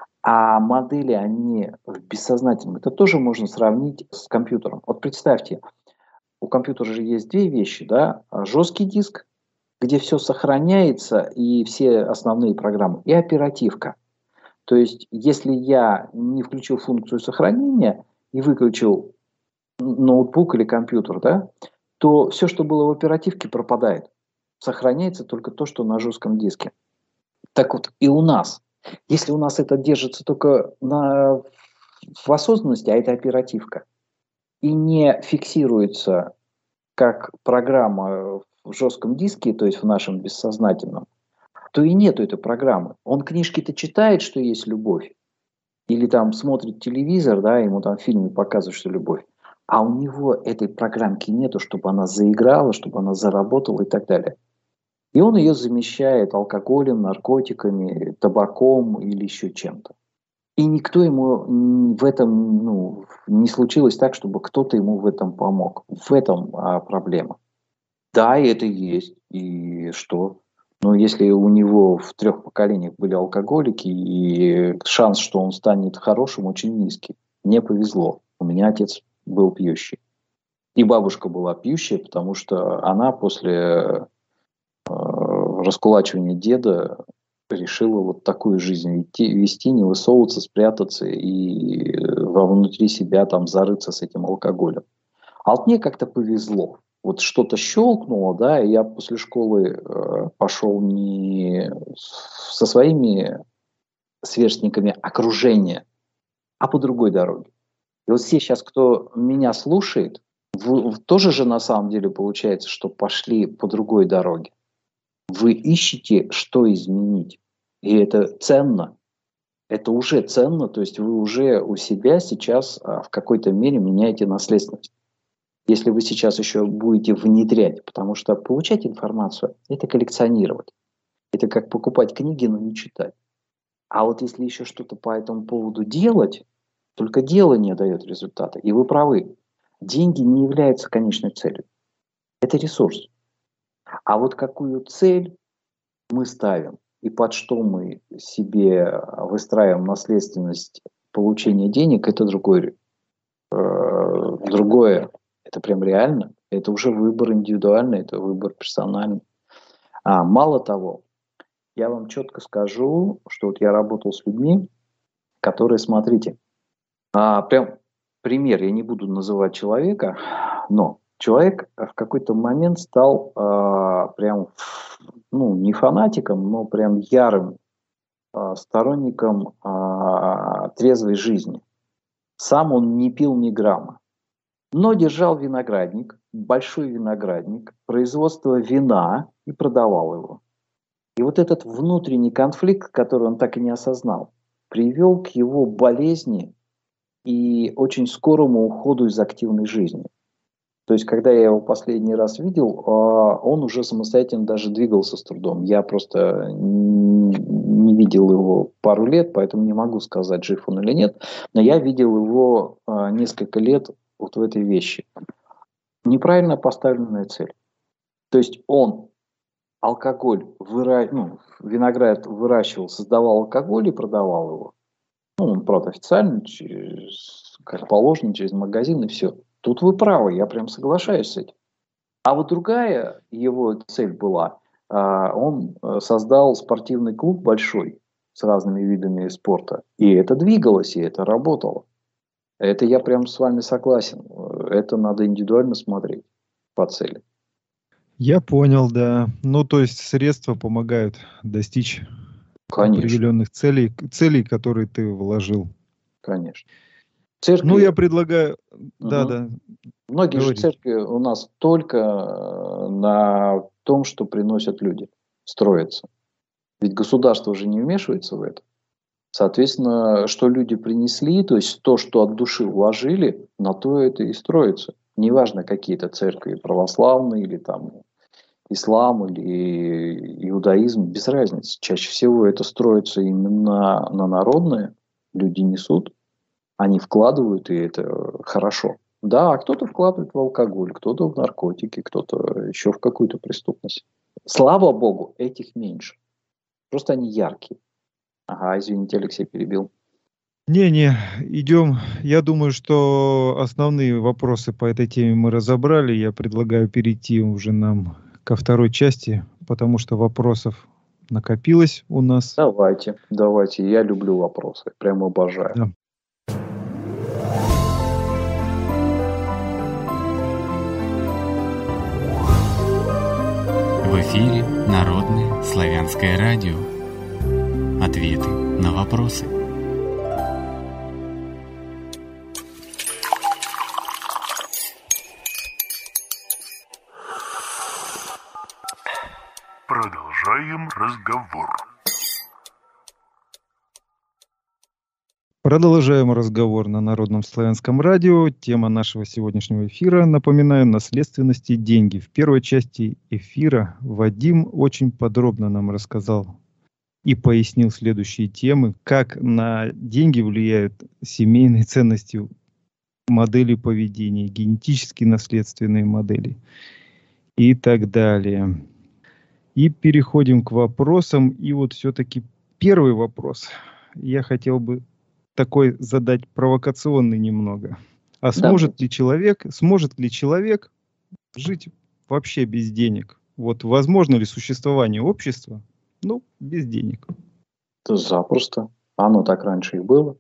Speaker 4: А модели, они в бессознательном. Это тоже можно сравнить с компьютером. Вот представьте, у компьютера же есть две вещи, да? Жесткий диск, где все сохраняется и все основные программы, и оперативка. То есть, если я не включил функцию сохранения и выключил ноутбук или компьютер, да, то все, что было в оперативке, пропадает. Сохраняется только то, что на жестком диске. Так вот, и у нас. Если у нас это держится только на, в осознанности, а это оперативка, и не фиксируется как программа в жестком диске, то есть в нашем бессознательном, то и нету этой программы. Он книжки-то читает, что есть любовь, или там смотрит телевизор, да, ему там в фильме показывают, что любовь, а у него этой программки нету, чтобы она заиграла, чтобы она заработала и так далее. И он ее замещает алкоголем, наркотиками, табаком или еще чем-то. И никто ему в этом, ну, не случилось так, чтобы кто-то ему в этом помог. В этом а, проблема. Да, и это есть. И что? Но если у него в трех поколениях были алкоголики, и шанс, что он станет хорошим, очень низкий. Мне повезло. У меня отец был пьющий. И бабушка была пьющая, потому что она после э, раскулачивания деда решила вот такую жизнь вести, вести, не высовываться, спрятаться и вовнутри себя там зарыться с этим алкоголем. А вот мне как-то повезло. Вот что-то щелкнуло, да, и я после школы э, пошел не со своими сверстниками окружения, а по другой дороге. И вот все сейчас, кто меня слушает, вы, вы тоже же на самом деле получается, что пошли по другой дороге. Вы ищете, что изменить. И это ценно. Это уже ценно, то есть вы уже у себя сейчас а, в какой-то мере меняете наследственность. Если вы сейчас еще будете внедрять, потому что получать информацию – это коллекционировать. Это как покупать книги, но не читать. А вот если еще что-то по этому поводу делать, только делание дает результаты. И вы правы. Деньги не являются конечной целью. Это ресурс. А вот какую цель мы ставим и под что мы себе выстраиваем наследственность получения денег, это другое. Э, другое. Это прям реально. Это уже выбор индивидуальный, это выбор персональный. А мало того, я вам четко скажу, что вот я работал с людьми, которые, смотрите, а, прям пример, я не буду называть человека, но человек в какой-то момент стал а, прям, ну, не фанатиком, но прям ярым а, сторонником а, трезвой жизни. Сам он не пил ни грамма, но держал виноградник, большой виноградник, производство вина и продавал его. И вот этот внутренний конфликт, который он так и не осознал, привел к его болезни и очень скорому уходу из активной жизни. То есть, когда я его последний раз видел, он уже самостоятельно даже двигался с трудом. Я просто не видел его пару лет, поэтому не могу сказать, жив он или нет. Но я видел его несколько лет вот в этой вещи. Неправильно поставленная цель. То есть он алкоголь, выра... ну, виноград выращивал, создавал алкоголь и продавал его. Ну, он, правда, официально, через, как положено, через магазин и все. Тут вы правы, я прям соглашаюсь с этим. А вот другая его цель была, он создал спортивный клуб большой с разными видами спорта. И это двигалось, и это работало. Это я прям с вами согласен. Это надо индивидуально смотреть по цели.
Speaker 3: Я понял, да. Ну, то есть средства помогают достичь
Speaker 4: Конечно.
Speaker 3: определенных целей, целей, которые ты вложил.
Speaker 4: Конечно. Церкви,
Speaker 3: ну, я предлагаю...
Speaker 4: Угу.
Speaker 3: Да, да.
Speaker 4: Многие
Speaker 3: Говорите.
Speaker 4: же церкви у нас только на том, что приносят люди, строятся. Ведь государство же не вмешивается в это. Соответственно, что люди принесли, то есть то, что от души вложили, на то это и строится. Неважно, какие-то церкви, православные или там ислам или иудаизм, без разницы. Чаще всего это строится именно на народное. Люди несут. Они вкладывают, и это хорошо. Да, а кто-то вкладывает в алкоголь, кто-то в наркотики, кто-то еще в какую-то преступность. Слава богу, этих меньше. Просто они яркие. Ага, извините, Алексей, перебил.
Speaker 3: Не-не, идем. Я думаю, что основные вопросы по этой теме мы разобрали. Я предлагаю перейти уже нам ко второй части, потому что вопросов накопилось у нас.
Speaker 4: Давайте, давайте. Я люблю вопросы. Прям обожаю.
Speaker 3: Да.
Speaker 1: В эфире Народное славянское радио. Ответы на вопросы.
Speaker 2: Продолжаем разговор.
Speaker 3: Продолжаем разговор на Народном славянском радио. Тема нашего сегодняшнего эфира, напоминаю, наследственность и деньги. В первой части эфира Вадим очень подробно нам рассказал и пояснил следующие темы, как на деньги влияют семейные ценности, модели поведения, генетически наследственные модели и так далее. И переходим к вопросам. И вот все-таки первый вопрос я хотел бы такой задать провокационный немного. А сможет
Speaker 4: Давайте.
Speaker 3: ли человек, сможет ли человек жить вообще без денег? Вот возможно ли существование общества, ну, без денег?
Speaker 4: Это запросто. Оно так раньше и было.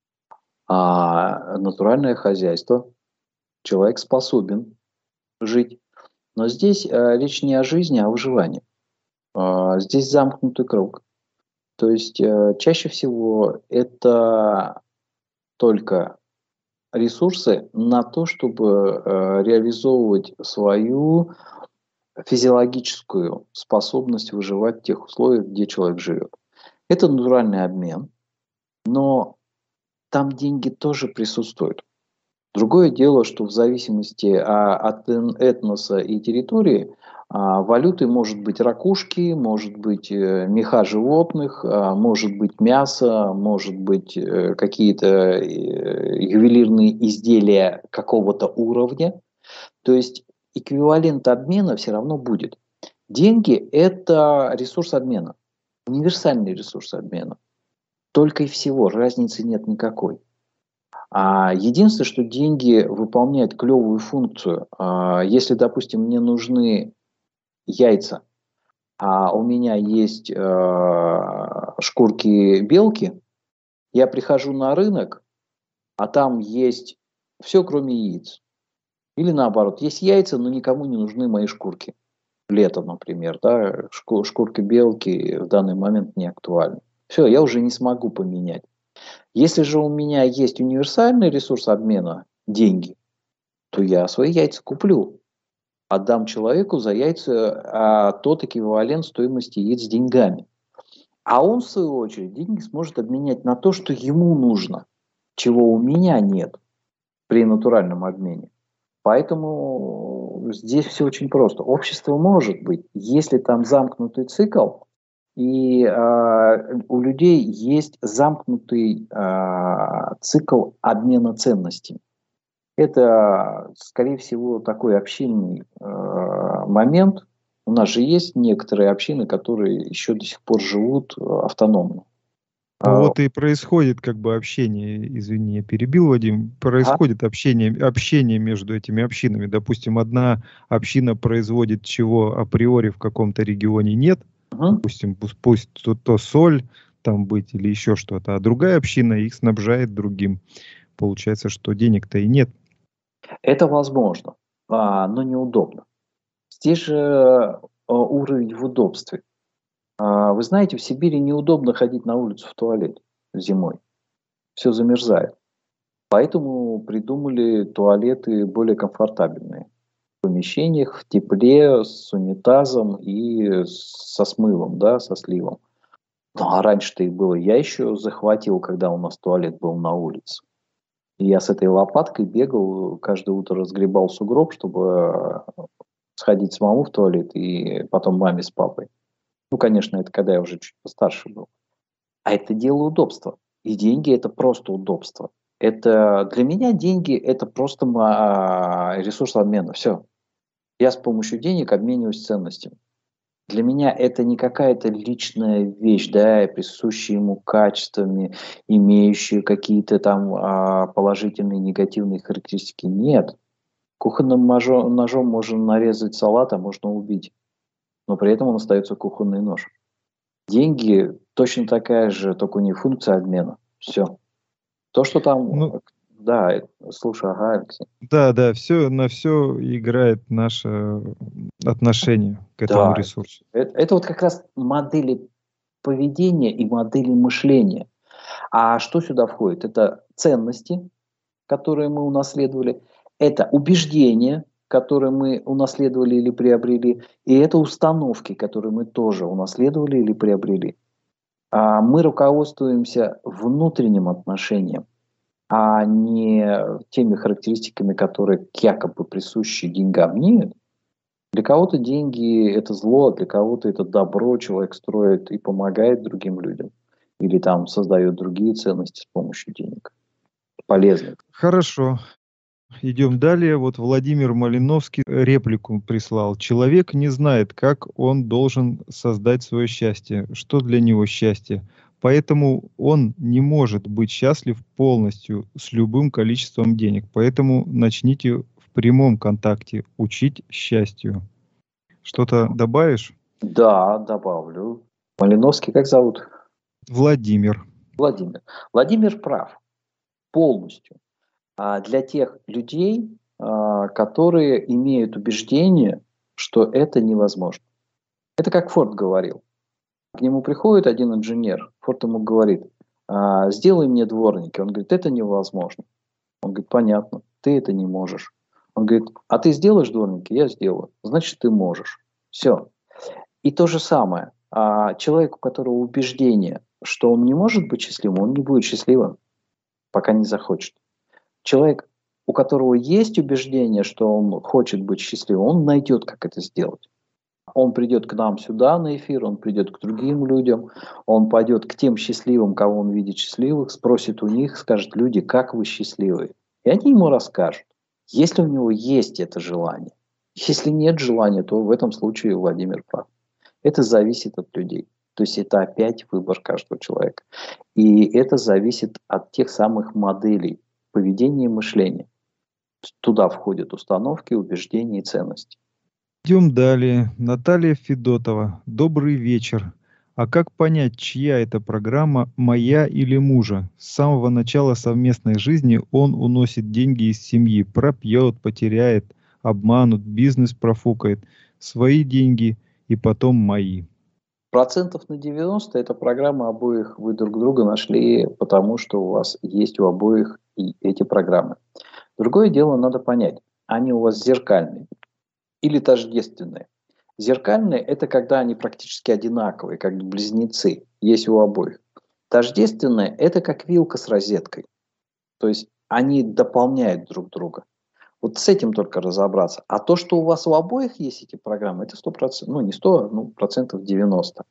Speaker 4: А натуральное хозяйство. Человек способен жить. Но здесь э, речь не о жизни, а о выживании. Э, здесь замкнутый круг. То есть э, чаще всего это только ресурсы на то, чтобы э, реализовывать свою физиологическую способность выживать в тех условиях, где человек живет. Это натуральный обмен, но там деньги тоже присутствуют. Другое дело, что в зависимости а, от этноса и территории а, валютой может быть ракушки, может быть э, меха животных, а, может быть мясо, может быть э, какие-то э, ювелирные изделия какого-то уровня. То есть эквивалент обмена все равно будет. Деньги – это ресурс обмена, универсальный ресурс обмена. Только и всего, разницы нет никакой. А единственное, что деньги выполняют клевую функцию. А если, допустим, мне нужны яйца, а у меня есть э, шкурки белки, я прихожу на рынок, а там есть все, кроме яиц. Или наоборот, есть яйца, но никому не нужны мои шкурки. Летом, например, да, шку- шкурки белки в данный момент не актуальны. Все, я уже не смогу поменять. Если же у меня есть универсальный ресурс обмена, деньги, то я свои яйца куплю. Отдам человеку за яйца а, тот эквивалент стоимости яиц с деньгами. А он, в свою очередь, деньги сможет обменять на то, что ему нужно, чего у меня нет при натуральном обмене. Поэтому здесь все очень просто. Общество может быть, если там замкнутый цикл, и э, у людей есть замкнутый э, цикл обмена ценностями. Это, скорее всего, такой общинный э, момент. У нас же есть некоторые общины, которые еще до сих пор живут автономно.
Speaker 3: Ну вот и происходит как бы общение, извини, я перебил, Вадим, происходит общение, общение между этими общинами. Допустим, одна община производит, чего априори в каком-то регионе нет,
Speaker 4: Угу.
Speaker 3: допустим, пусть, пусть то, то соль там быть или еще что-то, а другая община их снабжает другим. Получается, что денег-то и нет.
Speaker 4: Это возможно, а, но неудобно. Здесь же а, уровень в удобстве. А, вы знаете, в Сибири неудобно ходить на улицу в туалет зимой. Все замерзает. Поэтому придумали туалеты более комфортабельные. В помещениях, в тепле, с унитазом и со смывом, да, со сливом. Ну, а раньше-то и было. Я еще захватил, когда у нас туалет был на улице. И я с этой лопаткой бегал, каждое утро разгребал сугроб, чтобы сходить самому в туалет и потом маме с папой. Ну, конечно, это когда я уже чуть постарше был. А это дело удобства. И деньги – это просто удобство. Это для меня деньги – это просто а, ресурс обмена. Все. Я с помощью денег обмениваюсь ценностями. Для меня это не какая-то личная вещь, да, присущая ему качествами, имеющая какие-то там а, положительные, негативные характеристики. Нет. Кухонным ножом, ножом можно нарезать салат, а можно убить. Но при этом он остается кухонный нож. Деньги точно такая же, только у них функция обмена. Все. То, что там...
Speaker 3: Ну,
Speaker 4: Да, слушай, ага, Алексей.
Speaker 3: да, да, все, на все играет наше отношение к этому
Speaker 4: Да,
Speaker 3: ресурсу.
Speaker 4: это, это вот как раз модели поведения и модели мышления. А что сюда входит? Это ценности, которые мы унаследовали, это убеждения, которые мы унаследовали или приобрели, и это установки, которые мы тоже унаследовали или приобрели. А мы руководствуемся внутренним отношением, а не теми характеристиками, которые якобы присущи деньгам. Нет. Для кого-то деньги – это зло, для кого-то это добро, человек строит и помогает другим людям. Или там создает другие ценности с помощью денег. Полезных.
Speaker 3: Хорошо. Идем далее. Вот Владимир Малиновский реплику прислал. Человек не знает, как он должен создать свое счастье, что для него счастье. Поэтому он не может быть счастлив полностью с любым количеством денег. Поэтому начните в прямом контакте учить счастью. Что-то добавишь?
Speaker 4: Да, добавлю. Малиновский как зовут?
Speaker 3: Владимир.
Speaker 4: Владимир. Владимир прав. Полностью. А для тех людей, а, которые имеют убеждение, что это невозможно. Это как Форд говорил. К нему приходит один инженер, Форд ему говорит, а, сделай мне дворники. Он говорит, это невозможно. Он говорит, понятно, ты это не можешь. Он говорит, а ты сделаешь дворники? Я сделаю. Значит, ты можешь. Все. И то же самое. А, человек, у которого убеждение, что он не может быть счастливым, он не будет счастливым, пока не захочет. Человек, у которого есть убеждение, что он хочет быть счастливым, он найдет, как это сделать. Он придет к нам сюда на эфир, он придет к другим людям, он пойдет к тем счастливым, кого он видит счастливых, спросит у них, скажет, люди, как вы счастливы? И они ему расскажут, если у него есть это желание. Если нет желания, то в этом случае Владимир прав. Это зависит от людей. То есть это опять выбор каждого человека. И это зависит от тех самых моделей поведения и мышления. Туда входят установки, убеждения и ценности.
Speaker 3: Идем далее. Наталья Федотова. Добрый вечер. А как понять, чья это программа, моя или мужа? С самого начала совместной жизни он уносит деньги из семьи, пропьет, потеряет, обманут, бизнес профукает, свои деньги и потом мои.
Speaker 4: Процентов на девяносто эта программа обоих вы друг друга нашли, потому что у вас есть у обоих и эти программы. Другое дело, надо понять, они у вас зеркальные или тождественные. Зеркальные – это когда они практически одинаковые, как близнецы, есть у обоих. Тождественные – это как вилка с розеткой. То есть они дополняют друг друга. Вот с этим только разобраться. А то, что у вас у обоих есть эти программы, это сто процентов, ну не сто, ну процентов девяносто.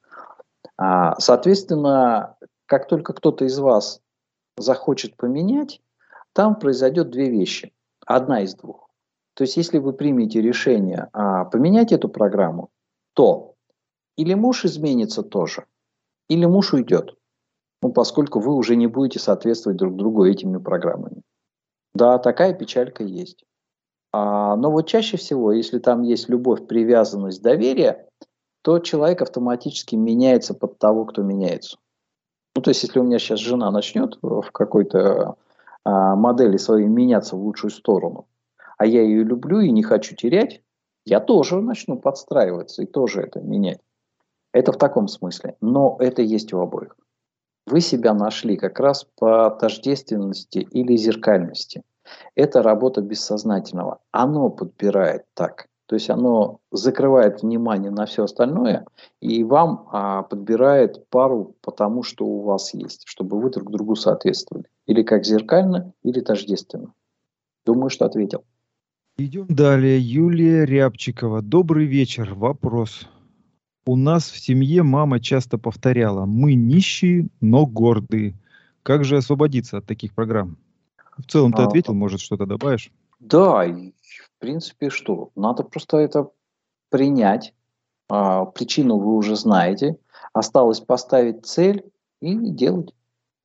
Speaker 4: А, соответственно, как только кто-то из вас захочет поменять, там произойдет две вещи. Одна из двух. То есть, если вы примете решение а, поменять эту программу, то или муж изменится тоже, или муж уйдет. Ну, поскольку вы уже не будете соответствовать друг другу этими программами. Да, такая печалька есть. А, но вот чаще всего, если там есть любовь, привязанность, доверие, то человек автоматически меняется под того, кто меняется. Ну, то есть, если у меня сейчас жена начнет в какой-то а, модели своей меняться в лучшую сторону, а я ее люблю и не хочу терять, я тоже начну подстраиваться и тоже это менять. Это в таком смысле. Но это есть у обоих. Вы себя нашли как раз по тождественности или зеркальности. Это работа бессознательного. Оно подбирает так. То есть оно закрывает внимание на все остальное и вам а, подбирает пару по тому, что у вас есть, чтобы вы друг другу соответствовали. Или как зеркально, или тождественно. Думаю, что ответил.
Speaker 3: Идем далее. Юлия Рябчикова. Добрый вечер. Вопрос. У нас в семье мама часто повторяла: мы нищие, но гордые. Как же освободиться от таких программ? В целом ты
Speaker 4: А,
Speaker 3: ответил, может, что-то добавишь?
Speaker 4: Да, и в принципе что? Надо просто это принять. А, причину вы уже знаете. Осталось поставить цель и делать.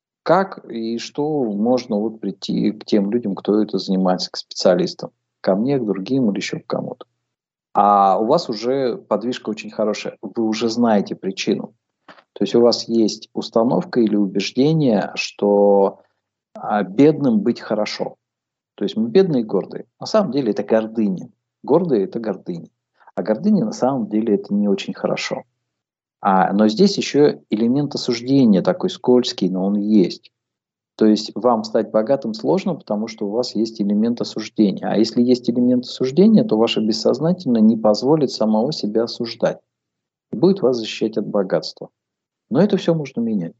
Speaker 4: Как и что можно вот прийти к тем людям, кто это занимается, к специалистам. Ко мне, к другим или еще к кому-то. А у вас уже подвижка очень хорошая. Вы уже знаете причину. То есть у вас есть установка или убеждение, что а, бедным быть хорошо. То есть мы бедные и гордые. На самом деле это гордыня. Гордые – это гордыня. А гордыня на самом деле это не очень хорошо. А, но здесь еще элемент осуждения такой скользкий, но он есть. То есть вам стать богатым сложно, потому что у вас есть элемент осуждения. А если есть элемент осуждения, то ваше бессознательное не позволит самого себя осуждать. И будет вас защищать от богатства. Но это все можно менять.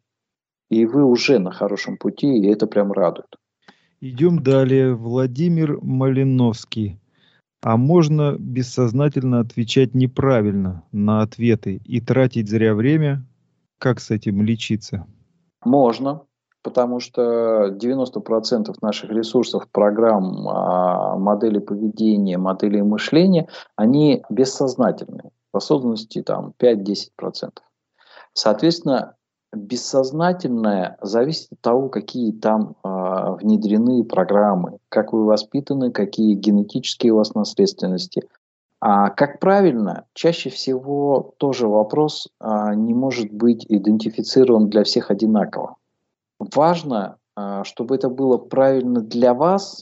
Speaker 4: И вы уже на хорошем пути, и это прям радует.
Speaker 3: Идем далее. Владимир Малиновский. А можно бессознательно отвечать неправильно на ответы и тратить зря время? Как с этим лечиться?
Speaker 4: Можно, потому что девяносто процентов наших ресурсов, программ, а, моделей поведения, моделей мышления, они бессознательные. В осознанности там пять-десять процентов. Соответственно, бессознательное зависит от того, какие там а, внедрены программы, как вы воспитаны, какие генетические у вас наследственности. А как правильно, чаще всего тоже вопрос а, не может быть идентифицирован для всех одинаково. Важно, а, чтобы это было правильно для вас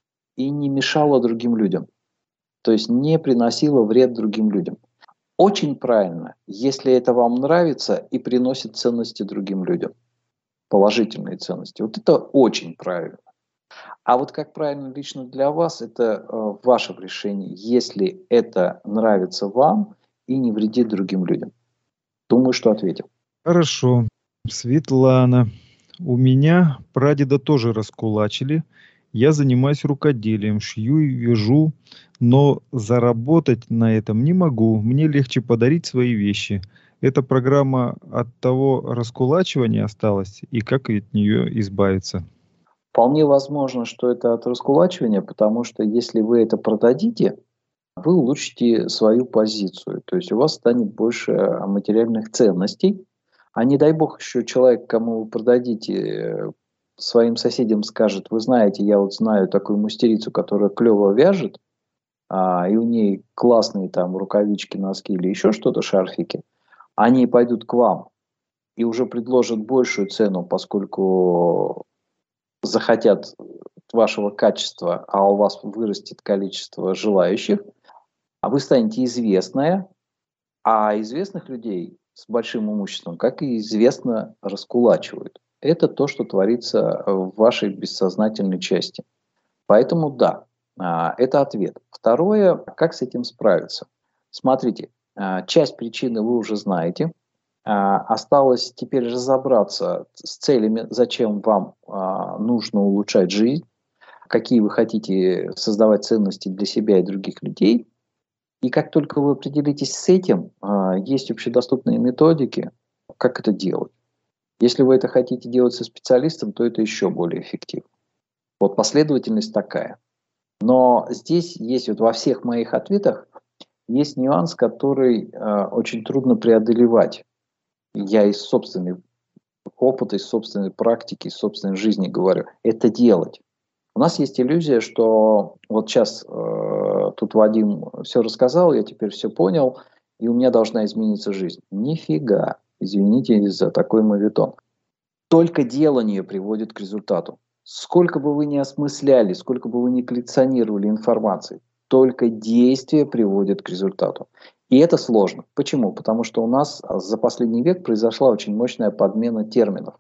Speaker 4: и не мешало другим людям. То есть не приносило вред другим людям. Очень правильно, если это вам нравится и приносит ценности другим людям. Положительные ценности. Вот это очень правильно. А вот как правильно лично для вас, это э, в вашем решении, если это нравится вам и не вредит другим людям. Думаю, что ответил.
Speaker 3: Хорошо. Светлана. У меня прадеда тоже раскулачили. Я занимаюсь рукоделием, шью и вяжу, но заработать на этом не могу. Мне легче подарить свои вещи. Эта программа от того раскулачивания осталась, и как от нее избавиться?
Speaker 4: Вполне возможно, что это от раскулачивания, потому что если вы это продадите, вы улучшите свою позицию. То есть у вас станет больше материальных ценностей. А не дай бог еще человек, кому вы продадите, своим соседям скажет: вы знаете, я вот знаю такую мастерицу, которая клево вяжет, а, и у ней классные там рукавички, носки или еще что-то, шарфики. Они пойдут к вам и уже предложат большую цену, поскольку захотят вашего качества, а у вас вырастет количество желающих, а вы станете известная, а известных людей с большим имуществом, как и известно, раскулачивают. Это то, что творится в вашей бессознательной части. Поэтому да, а, это ответ. Второе, как с этим справиться? Смотрите, а, часть причины вы уже знаете. А, Осталось теперь разобраться с целями, зачем вам а, нужно улучшать жизнь, какие вы хотите создавать ценности для себя и других людей. И как только вы определитесь с этим, а, есть общедоступные методики, как это делать. Если вы это хотите делать со специалистом, то это еще более эффективно. Вот последовательность такая. Но здесь есть вот во всех моих ответах есть нюанс, который э, очень трудно преодолевать. Я из собственного опыта, из собственной практики, из собственной жизни говорю. Это делать. У нас есть иллюзия, что вот сейчас э, тут Вадим все рассказал, я теперь все понял, и у меня должна измениться жизнь. Нифига. Извините за такой моветон. Только делание приводит к результату. Сколько бы вы ни осмысляли, сколько бы вы ни коллекционировали информации, только действие приводит к результату. И это сложно. Почему? Потому что у нас за последний век произошла очень мощная подмена терминов.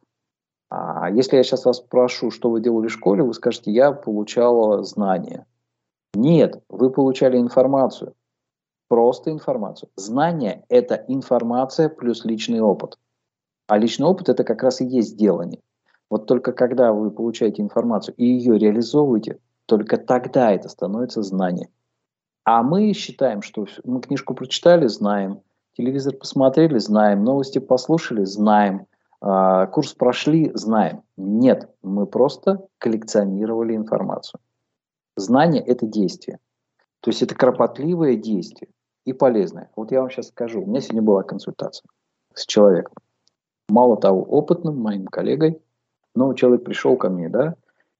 Speaker 4: А если я сейчас вас спрошу, что вы делали в школе, вы скажете: я получала знания. Нет, вы получали информацию. Просто информацию. Знание – это информация плюс личный опыт. А личный опыт – это как раз и есть делание. Вот только когда вы получаете информацию и ее реализовываете, только тогда это становится знанием. А мы считаем, что мы книжку прочитали – знаем, телевизор посмотрели – знаем, новости послушали – знаем, А, курс прошли, знаем. Нет, мы просто коллекционировали информацию. Знание – это действие. То есть это кропотливое действие и полезное. Вот я вам сейчас скажу. У меня сегодня была консультация с человеком. Мало того, опытным моим коллегой. Но человек пришел ко мне, да,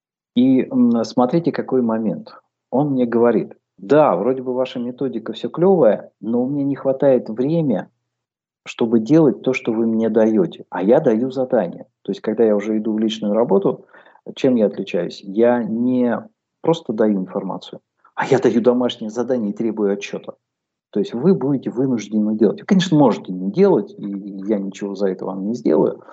Speaker 4: и м, смотрите, какой момент. Он мне говорит: да, вроде бы ваша методика все клевая, но у меня не хватает времени, чтобы делать то, что вы мне даете. А я даю задание. То есть, когда я уже иду в личную работу, чем я отличаюсь? Я не просто даю информацию, а я даю домашнее задание и требую отчета. То есть, вы будете вынуждены делать. Вы, конечно, можете не делать, и я ничего за это вам не сделаю,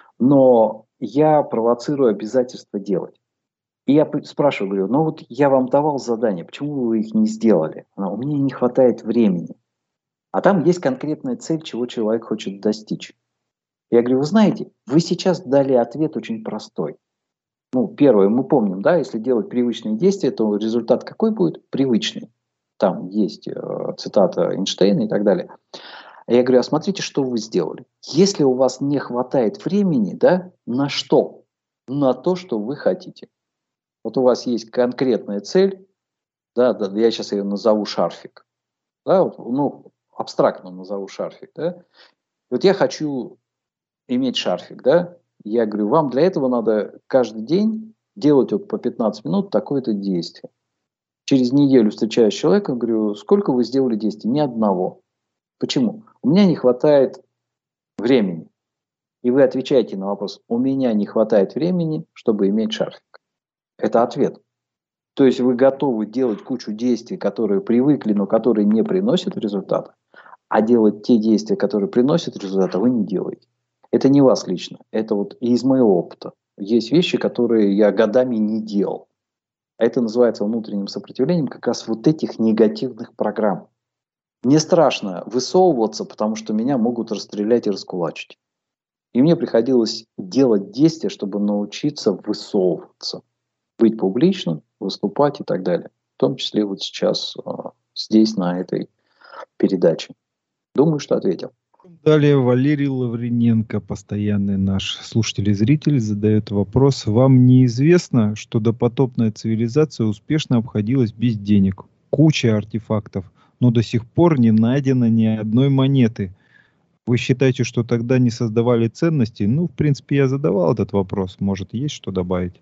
Speaker 4: но я провоцирую обязательство делать. И я п- спрашиваю, говорю: ну вот я вам давал задания, почему вы их не сделали? Она: у меня не хватает времени. А там есть конкретная цель, чего человек хочет достичь. Я говорю: вы знаете, вы сейчас дали ответ очень простой. Ну, первое, мы помним, да, если делать привычные действия, то результат какой будет? Привычный. Там есть э, цитата Эйнштейна и так далее. А я говорю: а смотрите, что вы сделали. Если у вас не хватает времени, да, на что? На то, что вы хотите. Вот у вас есть конкретная цель, да, да, я сейчас ее назову шарфик, да, вот, ну, абстрактно назову шарфик, да. Вот я хочу иметь шарфик, да. Я говорю: вам для этого надо каждый день делать вот по пятнадцать минут такое-то действие. Через неделю встречаюсь с человеком, говорю: сколько вы сделали действий? Ни одного. Почему? У меня не хватает времени. И вы отвечаете на вопрос: у меня не хватает времени, чтобы иметь шарфик. Это ответ. То есть вы готовы делать кучу действий, которые привыкли, но которые не приносят результата, а делать те действия, которые приносят результата, вы не делаете. Это не вас лично, это вот из моего опыта. Есть вещи, которые я годами не делал. Это называется внутренним сопротивлением как раз вот этих негативных программ. Мне страшно высовываться, потому что меня могут расстрелять и раскулачить. И мне приходилось делать действия, чтобы научиться высовываться. Быть публичным, выступать и так далее. В том числе вот сейчас э, здесь, на этой передаче. Думаю, что ответил.
Speaker 3: Далее Валерий Лавриненко, постоянный наш слушатель и зритель, задает вопрос. Вам неизвестно, что допотопная цивилизация успешно обходилась без денег? Куча артефактов, но до сих пор не найдено ни одной монеты. Вы считаете, что тогда не создавали ценностей? Ну, в принципе, я задавал этот вопрос. Может, есть что добавить?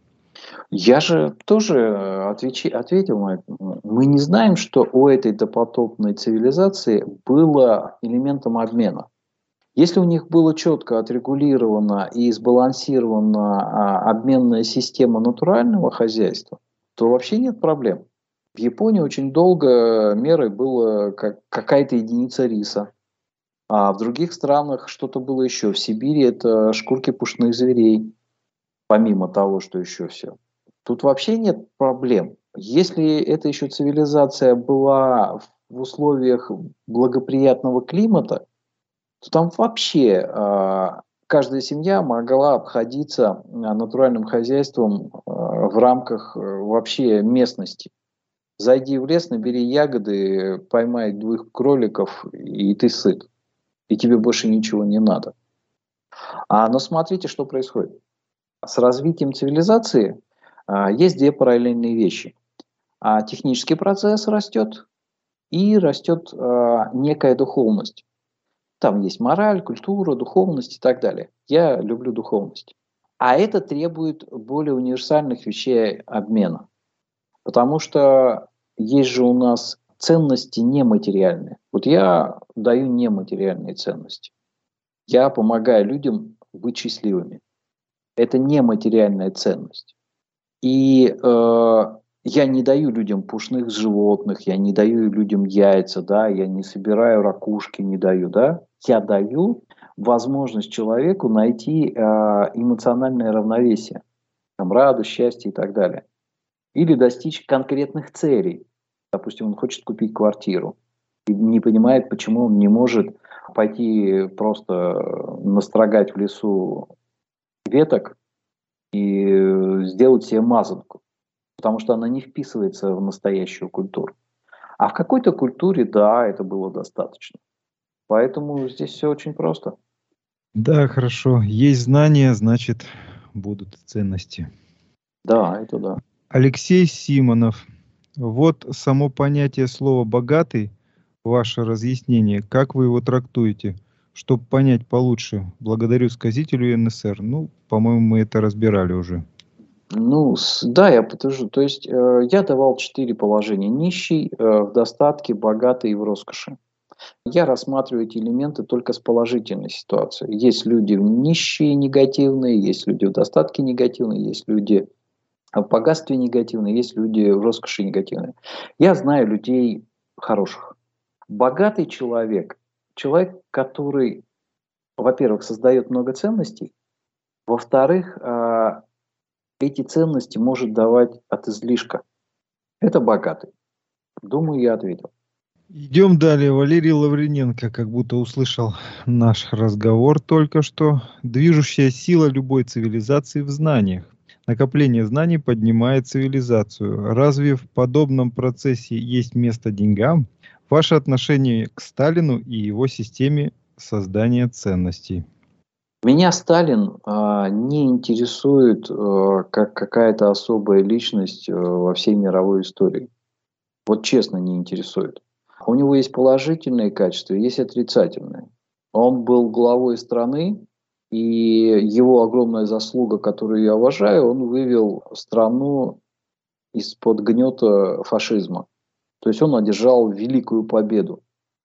Speaker 4: Я же тоже отвечи, ответил на это. Мы не знаем, что у этой допотопной цивилизации было элементом обмена. Если у них было четко отрегулировано и сбалансирована а, обменная система натурального хозяйства, то вообще нет проблем. В Японии очень долго мерой была как, какая-то единица риса. А в других странах что-то было еще. В Сибири это шкурки пушных зверей, помимо того, что еще все. Тут вообще нет проблем. Если эта еще цивилизация была в условиях благоприятного климата, то там вообще э, каждая семья могла обходиться натуральным хозяйством э, в рамках э, вообще местности. Зайди в лес, набери ягоды, поймай двух кроликов, и ты сыт. И тебе больше ничего не надо. А, но смотрите, что происходит. С развитием цивилизации а, есть две параллельные вещи. А, технический процесс растет, и растет а, некая духовность. Там есть мораль, культура, духовность и так далее. Я люблю духовность. А это требует более универсальных вещей обмена. Потому что есть же у нас ценности нематериальные. Вот я даю нематериальные ценности. Я помогаю людям быть счастливыми. Это нематериальная ценность. И э, я не даю людям пушных животных, я не даю людям яйца, да, я не собираю ракушки, не даю, да. Я даю возможность человеку найти э, эмоциональное равновесие, там, радость, счастье и так далее. Или достичь конкретных целей. Допустим, он хочет купить квартиру и не понимает, почему он не может пойти просто настрогать в лесу веток и сделать себе мазанку, потому что она не вписывается в настоящую культуру. А в какой-то культуре, да, это было достаточно. Поэтому здесь все очень просто.
Speaker 3: Да, хорошо. Есть знания, значит, будут ценности.
Speaker 4: Да, это да.
Speaker 3: Алексей Симонов. Вот само понятие слова «богатый», ваше разъяснение, как вы его трактуете, чтобы понять получше? Благодарю сказителю эн эс эр. Ну, по-моему, мы это разбирали уже.
Speaker 4: Ну, с- да, я подтвержу. То есть э, я давал четыре положения. Нищий, э, в достатке, богатый и в роскоши. Я рассматриваю эти элементы только с положительной ситуации. Есть люди нищие негативные, есть люди в достатке негативные, есть люди в богатстве негативные, есть люди в роскоши негативные. Я знаю людей хороших. Богатый человек, человек, который, во-первых, создает много ценностей, во-вторых, а, эти ценности может давать от излишка. Это богатый. Думаю, я ответил.
Speaker 3: Идем далее. Валерий Лавриненко как будто услышал наш разговор только что. Движущая сила любой цивилизации в знаниях. Накопление знаний поднимает цивилизацию. Разве в подобном процессе есть место деньгам? Ваше отношение к Сталину и его системе создания ценностей.
Speaker 4: Меня Сталин а, не интересует а, как какая-то особая личность а, во всей мировой истории. Вот честно, не интересует. У него есть положительные качества, есть отрицательные. Он был главой страны, и его огромная заслуга, которую я уважаю, он вывел страну из-под гнета фашизма. То есть он одержал великую победу.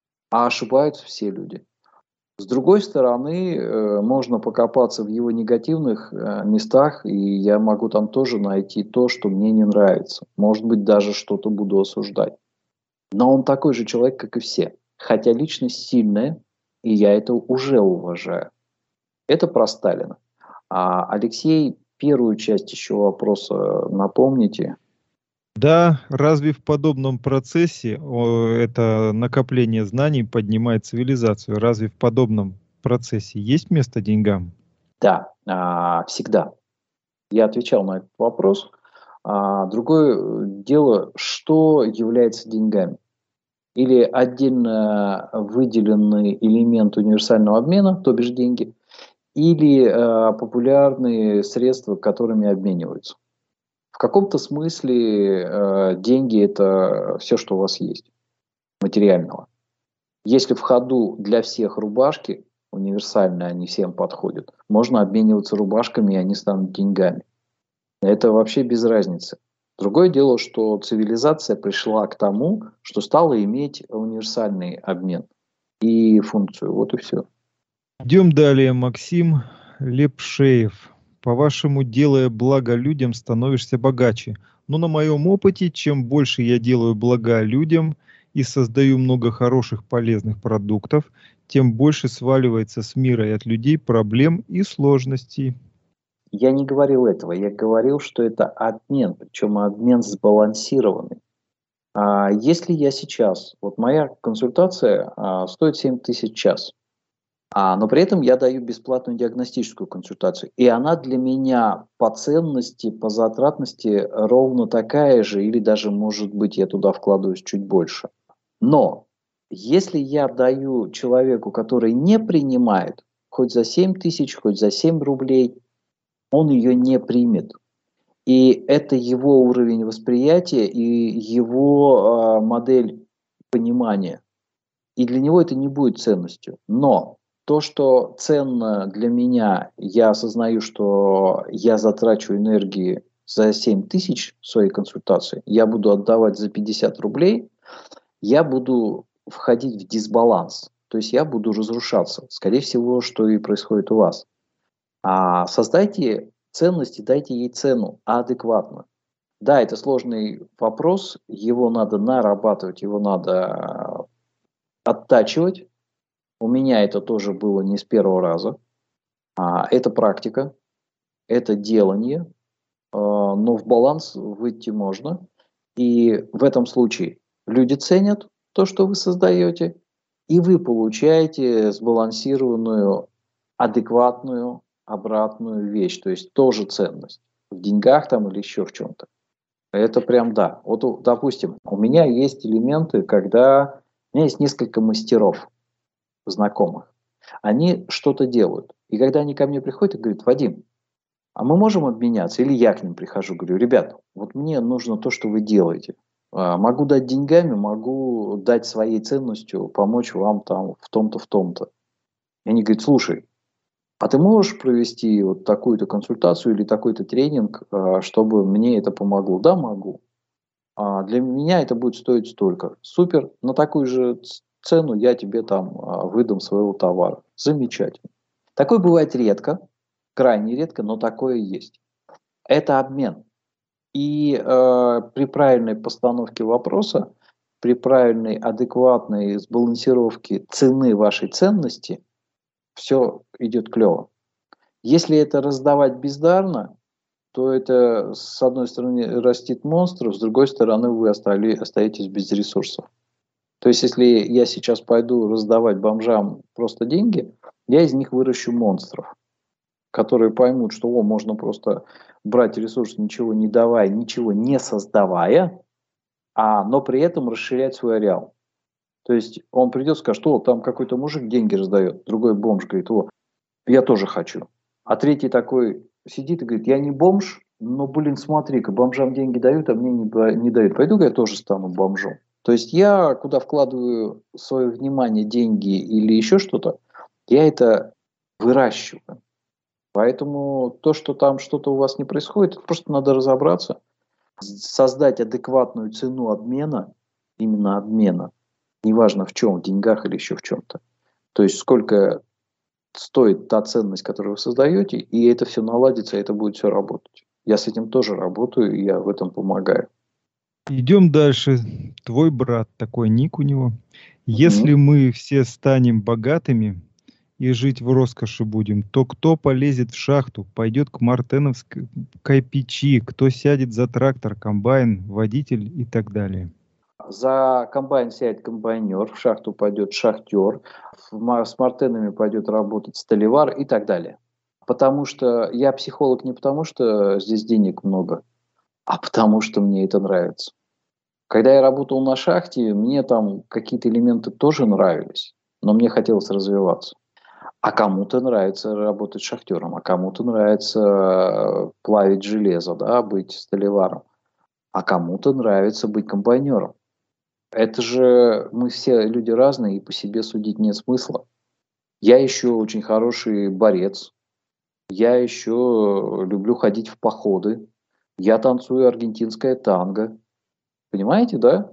Speaker 4: А ошибаются все люди. С другой стороны, э, можно покопаться в его негативных э, местах, и я могу там тоже найти то, что мне не нравится. Может быть, даже что-то буду осуждать. Но он такой же человек, как и все. Хотя личность сильная, и я это уже уважаю. Это про Сталина. А Алексей, первую часть еще вопроса напомните.
Speaker 3: Да, разве в подобном процессе о, это накопление знаний поднимает цивилизацию? Разве в подобном процессе есть место деньгам?
Speaker 4: Да, а, всегда. Я отвечал на этот вопрос. А, другое э, дело, что является деньгами. Или отдельно выделенный элемент универсального обмена, то бишь деньги, или э, популярные средства, которыми обмениваются. В каком-то смысле э, деньги – это все, что у вас есть, материального. Если в ходу для всех рубашки, универсальные, они всем подходят, можно обмениваться рубашками, и они станут деньгами. Это вообще без разницы. Другое дело, что цивилизация пришла к тому, что стала иметь универсальный обмен и функцию. Вот и все.
Speaker 3: Идем далее, Максим Лепшеев. По-вашему, делая благо людям, становишься богаче. Но на моем опыте, чем больше я делаю блага людям и создаю много хороших полезных продуктов, тем больше сваливается с мира и от людей проблем и сложностей.
Speaker 4: Я не говорил этого. Я говорил, что это обмен, причем обмен сбалансированный. А если я сейчас, вот моя консультация а, стоит семь тысяч в час, а, но при этом я даю бесплатную диагностическую консультацию. И она для меня по ценности, по затратности ровно такая же, или даже, может быть, я туда вкладываюсь чуть больше. Но если я даю человеку, который не принимает, хоть за семь тысяч, хоть за семь рублей, он ее не примет. И это его уровень восприятия и его э, модель понимания. И для него это не будет ценностью. Но то, что ценно для меня, я осознаю, что я затрачу энергии за семь тысяч в своей консультации, я буду отдавать за пятьдесят рублей, я буду входить в дисбаланс. То есть я буду разрушаться. Скорее всего, что и происходит у вас. А создайте ценности, дайте ей цену адекватно. Да, это сложный вопрос, его надо нарабатывать, его надо оттачивать. У меня это тоже было не с первого раза. А, это практика, это делание, а, но в баланс выйти можно. И в этом случае люди ценят то, что вы создаете, и вы получаете сбалансированную, адекватную, обратную вещь, то есть тоже ценность в деньгах там или еще в чем-то. Это прям да. Вот, допустим, у меня есть элементы, когда у меня есть несколько мастеров знакомых. Они что-то делают. И когда они ко мне приходят и говорят: Вадим, а мы можем обменяться? Или я к ним прихожу, говорю: ребят, вот мне нужно то, что вы делаете. А, Могу дать деньгами, могу дать своей ценностью, помочь вам там в том-то, в том-то. И они говорят: слушай, а ты можешь провести вот такую-то консультацию или такой-то тренинг, а, чтобы мне это помогло? Да, могу. А для меня это будет стоить столько. Супер, на такую же ц- цену я тебе там а, выдам своего товара. Замечательно. Такое бывает редко, крайне редко, но такое есть. Это обмен. И э, при правильной постановке вопроса, при правильной, адекватной сбалансировке цены вашей ценности, все идет клево. Если это раздавать бездарно, то это, с одной стороны, растит монстров, с другой стороны, вы остали, остаетесь без ресурсов. То есть, если я сейчас пойду раздавать бомжам просто деньги, я из них выращу монстров, которые поймут, что о, можно просто брать ресурс, ничего не давая, ничего не создавая, а, но при этом расширять свой ареал. То есть он придет и скажет: о, там какой-то мужик деньги раздает, другой бомж говорит: о, я тоже хочу. А третий такой сидит и говорит: я не бомж, но, блин, смотри-ка, бомжам деньги дают, а мне не, да- не дают. Пойду-ка я тоже стану бомжом. То есть я, куда вкладываю свое внимание, деньги или еще что-то, я это выращиваю. Поэтому то, что там что-то у вас не происходит, это просто надо разобраться, создать адекватную цену обмена, именно обмена, неважно в чем, в деньгах или еще в чем-то. То есть сколько стоит та ценность, которую вы создаете, и это все наладится, и это будет все работать. Я с этим тоже работаю, и я в этом помогаю.
Speaker 3: Идем дальше. Твой брат, такой ник у него. Если
Speaker 4: Мгм.
Speaker 3: мы все станем богатыми и жить в роскоши будем, то кто полезет в шахту, пойдет к мартеновской печи, кто сядет за трактор, комбайн, водитель и так далее.
Speaker 4: За комбайн сядет комбайнер, в шахту пойдет шахтер, в ма- с мартенами пойдет работать столевар и так далее. Потому что я психолог не потому, что здесь денег много, а потому что мне это нравится. Когда я работал на шахте, мне там какие-то элементы тоже нравились, но мне хотелось развиваться. А кому-то нравится работать шахтером, а кому-то нравится э, плавить железо, да, быть столеваром, а кому-то нравится быть комбайнером. Это же мы все люди разные, и по себе судить нет смысла. Я еще очень хороший борец, я еще люблю ходить в походы, я танцую аргентинское танго. Понимаете, да?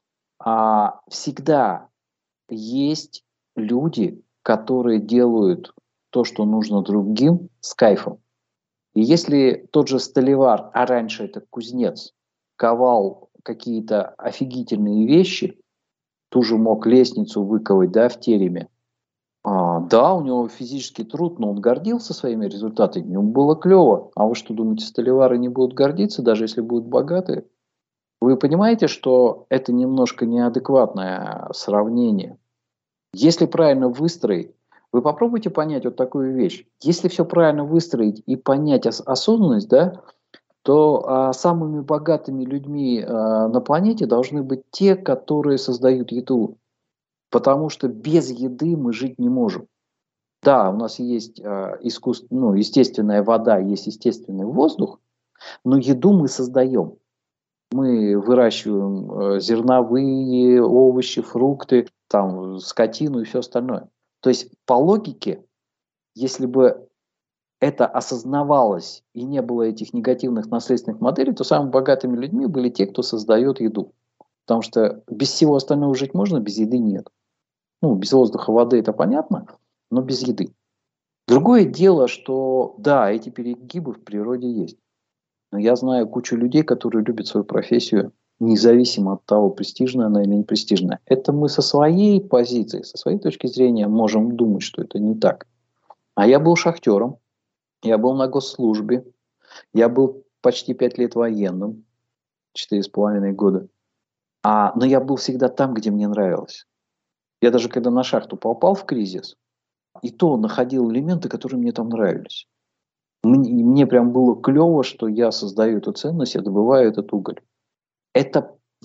Speaker 4: А всегда есть люди, которые делают то, что нужно другим, с кайфом. И если тот же столевар, а раньше это кузнец, ковал какие-то офигительные вещи, ту же мог лестницу выковать, да, в тереме, а, да, у него физический труд, но он гордился своими результатами, ему было клево. А вы что думаете, столевары не будут гордиться, даже если будут богатые? Вы понимаете, что это немножко неадекватное сравнение? Если правильно выстроить, вы попробуйте понять вот такую вещь. Если все правильно выстроить и понять ос- осознанность, да, то а, самыми богатыми людьми а, на планете должны быть те, которые создают еду. Потому что без еды мы жить не можем. Да, у нас есть а, искус- ну, естественная вода, есть естественный воздух, но еду мы создаем. Мы выращиваем э, зерновые, овощи, фрукты, там, скотину и все остальное. То есть, по логике, если бы это осознавалось и не было этих негативных наследственных моделей, то самыми богатыми людьми были те, кто создает еду. Потому что без всего остального жить можно, без еды нет. Ну, без воздуха, воды это понятно, но без еды. Другое дело, что да, эти перегибы в природе есть. Но я знаю кучу людей, которые любят свою профессию, независимо от того, престижная она или не престижная. Это мы со своей позиции, со своей точки зрения можем думать, что это не так. А я был шахтером, я был на госслужбе, я был почти пять лет военным, четыре с половиной года. А, но я был всегда там, где мне нравилось. Я даже когда на шахту попал в кризис, и то находил элементы, которые мне там нравились. Мне, мне прям было клево, что я создаю эту ценность, я добываю этот уголь. Это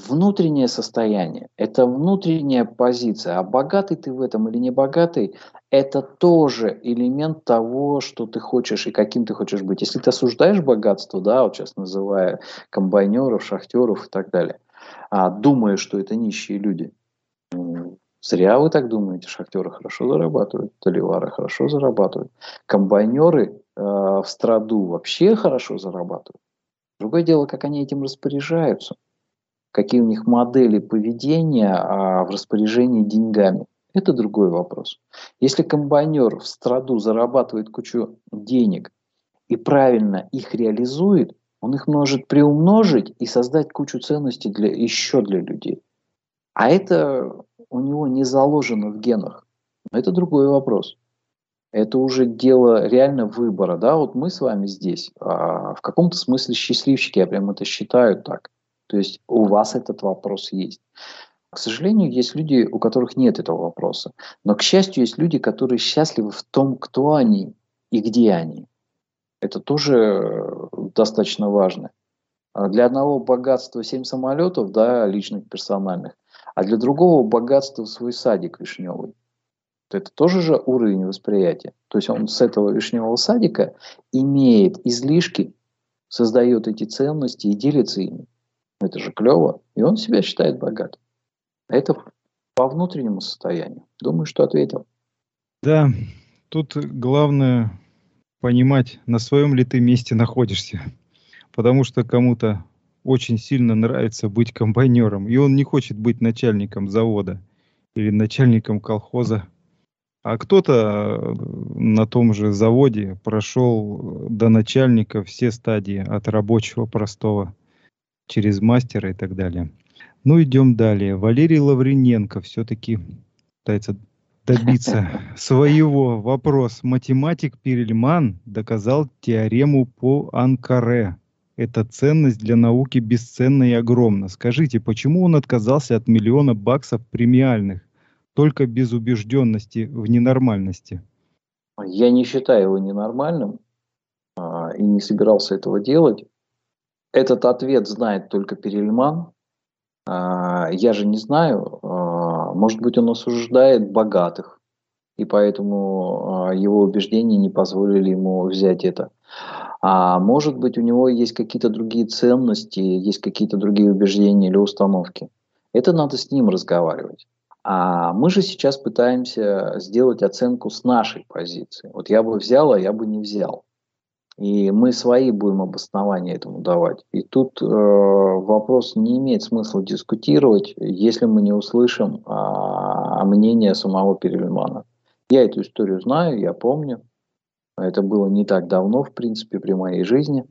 Speaker 4: внутреннее состояние, это внутренняя позиция. А богатый ты в этом или не богатый, это тоже элемент того, что ты хочешь и каким ты хочешь быть. Если ты осуждаешь богатство, да, вот сейчас называя комбайнеров, шахтеров и так далее, а, думая, что это нищие люди, м, зря вы так думаете. Шахтеры хорошо зарабатывают, толивары хорошо зарабатывают, комбайнеры э, в страду вообще хорошо зарабатывают. Другое дело, как они этим распоряжаются, какие у них модели поведения а, в распоряжении деньгами. Это другой вопрос. Если комбайнер в страду зарабатывает кучу денег и правильно их реализует, он их может приумножить и создать кучу ценностей для, еще для людей. А это у него не заложено в генах. Но это другой вопрос. Это уже дело реально выбора. Да? Вот мы с вами здесь а, в каком-то смысле счастливчики, я прям это считаю так. То есть у вас этот вопрос есть. К сожалению, есть люди, у которых нет этого вопроса. Но, к счастью, есть люди, которые счастливы в том, кто они и где они. Это тоже э, достаточно важно. А для одного богатства семь самолетов, да, личных, персональных, а для другого богатства свой садик вишневый. Это тоже же уровень восприятия. То есть он с этого вишневого садика имеет излишки, создает эти ценности и делится ими. Это же клево. И он себя считает богатым. Это по внутреннему состоянию. Думаю, что ответил.
Speaker 3: Да, тут главное понимать, на своем ли ты месте находишься. Потому что кому-то очень сильно нравится быть комбайнером, и он не хочет быть начальником завода или начальником колхоза. А кто-то э, на том же заводе прошел до начальника все стадии, от рабочего простого через мастера и так далее. Ну, идем далее. Валерий Лавриненко все-таки пытается добиться своего. Вопрос. Математик Перельман доказал теорему по Анкаре. Эта ценность для науки бесценна и огромна. Скажите, почему он отказался от миллиона баксов премиальных, только без убежденности в ненормальности?
Speaker 4: Я не считаю его ненормальным а, и не собирался этого делать. Этот ответ знает только Перельман. А, я же не знаю. А, может быть, он осуждает богатых, и поэтому а, его убеждения не позволили ему взять это. А может быть, у него есть какие-то другие ценности, есть какие-то другие убеждения или установки. Это надо с ним разговаривать. А мы же сейчас пытаемся сделать оценку с нашей позиции. Вот я бы взял, а я бы не взял. И мы свои будем обоснования этому давать. И тут э, вопрос не имеет смысла дискутировать, если мы не услышим а, мнение самого Перельмана. Я эту историю знаю, я помню. Это было не так давно, в принципе, при моей жизни.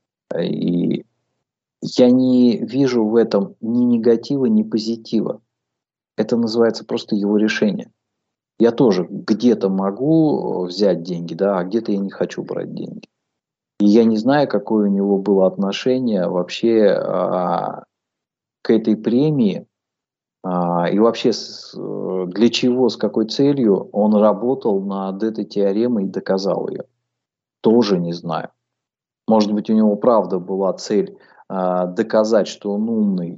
Speaker 4: И я не вижу в этом ни негатива, ни позитива. Это называется просто его решение. Я тоже где-то могу взять деньги, да, а где-то я не хочу брать деньги. И я не знаю, какое у него было отношение вообще а, к этой премии. А, и вообще с, для чего, с какой целью он работал над этой теоремой и доказал ее. Тоже не знаю. Может быть, у него правда была цель а, доказать, что он умный,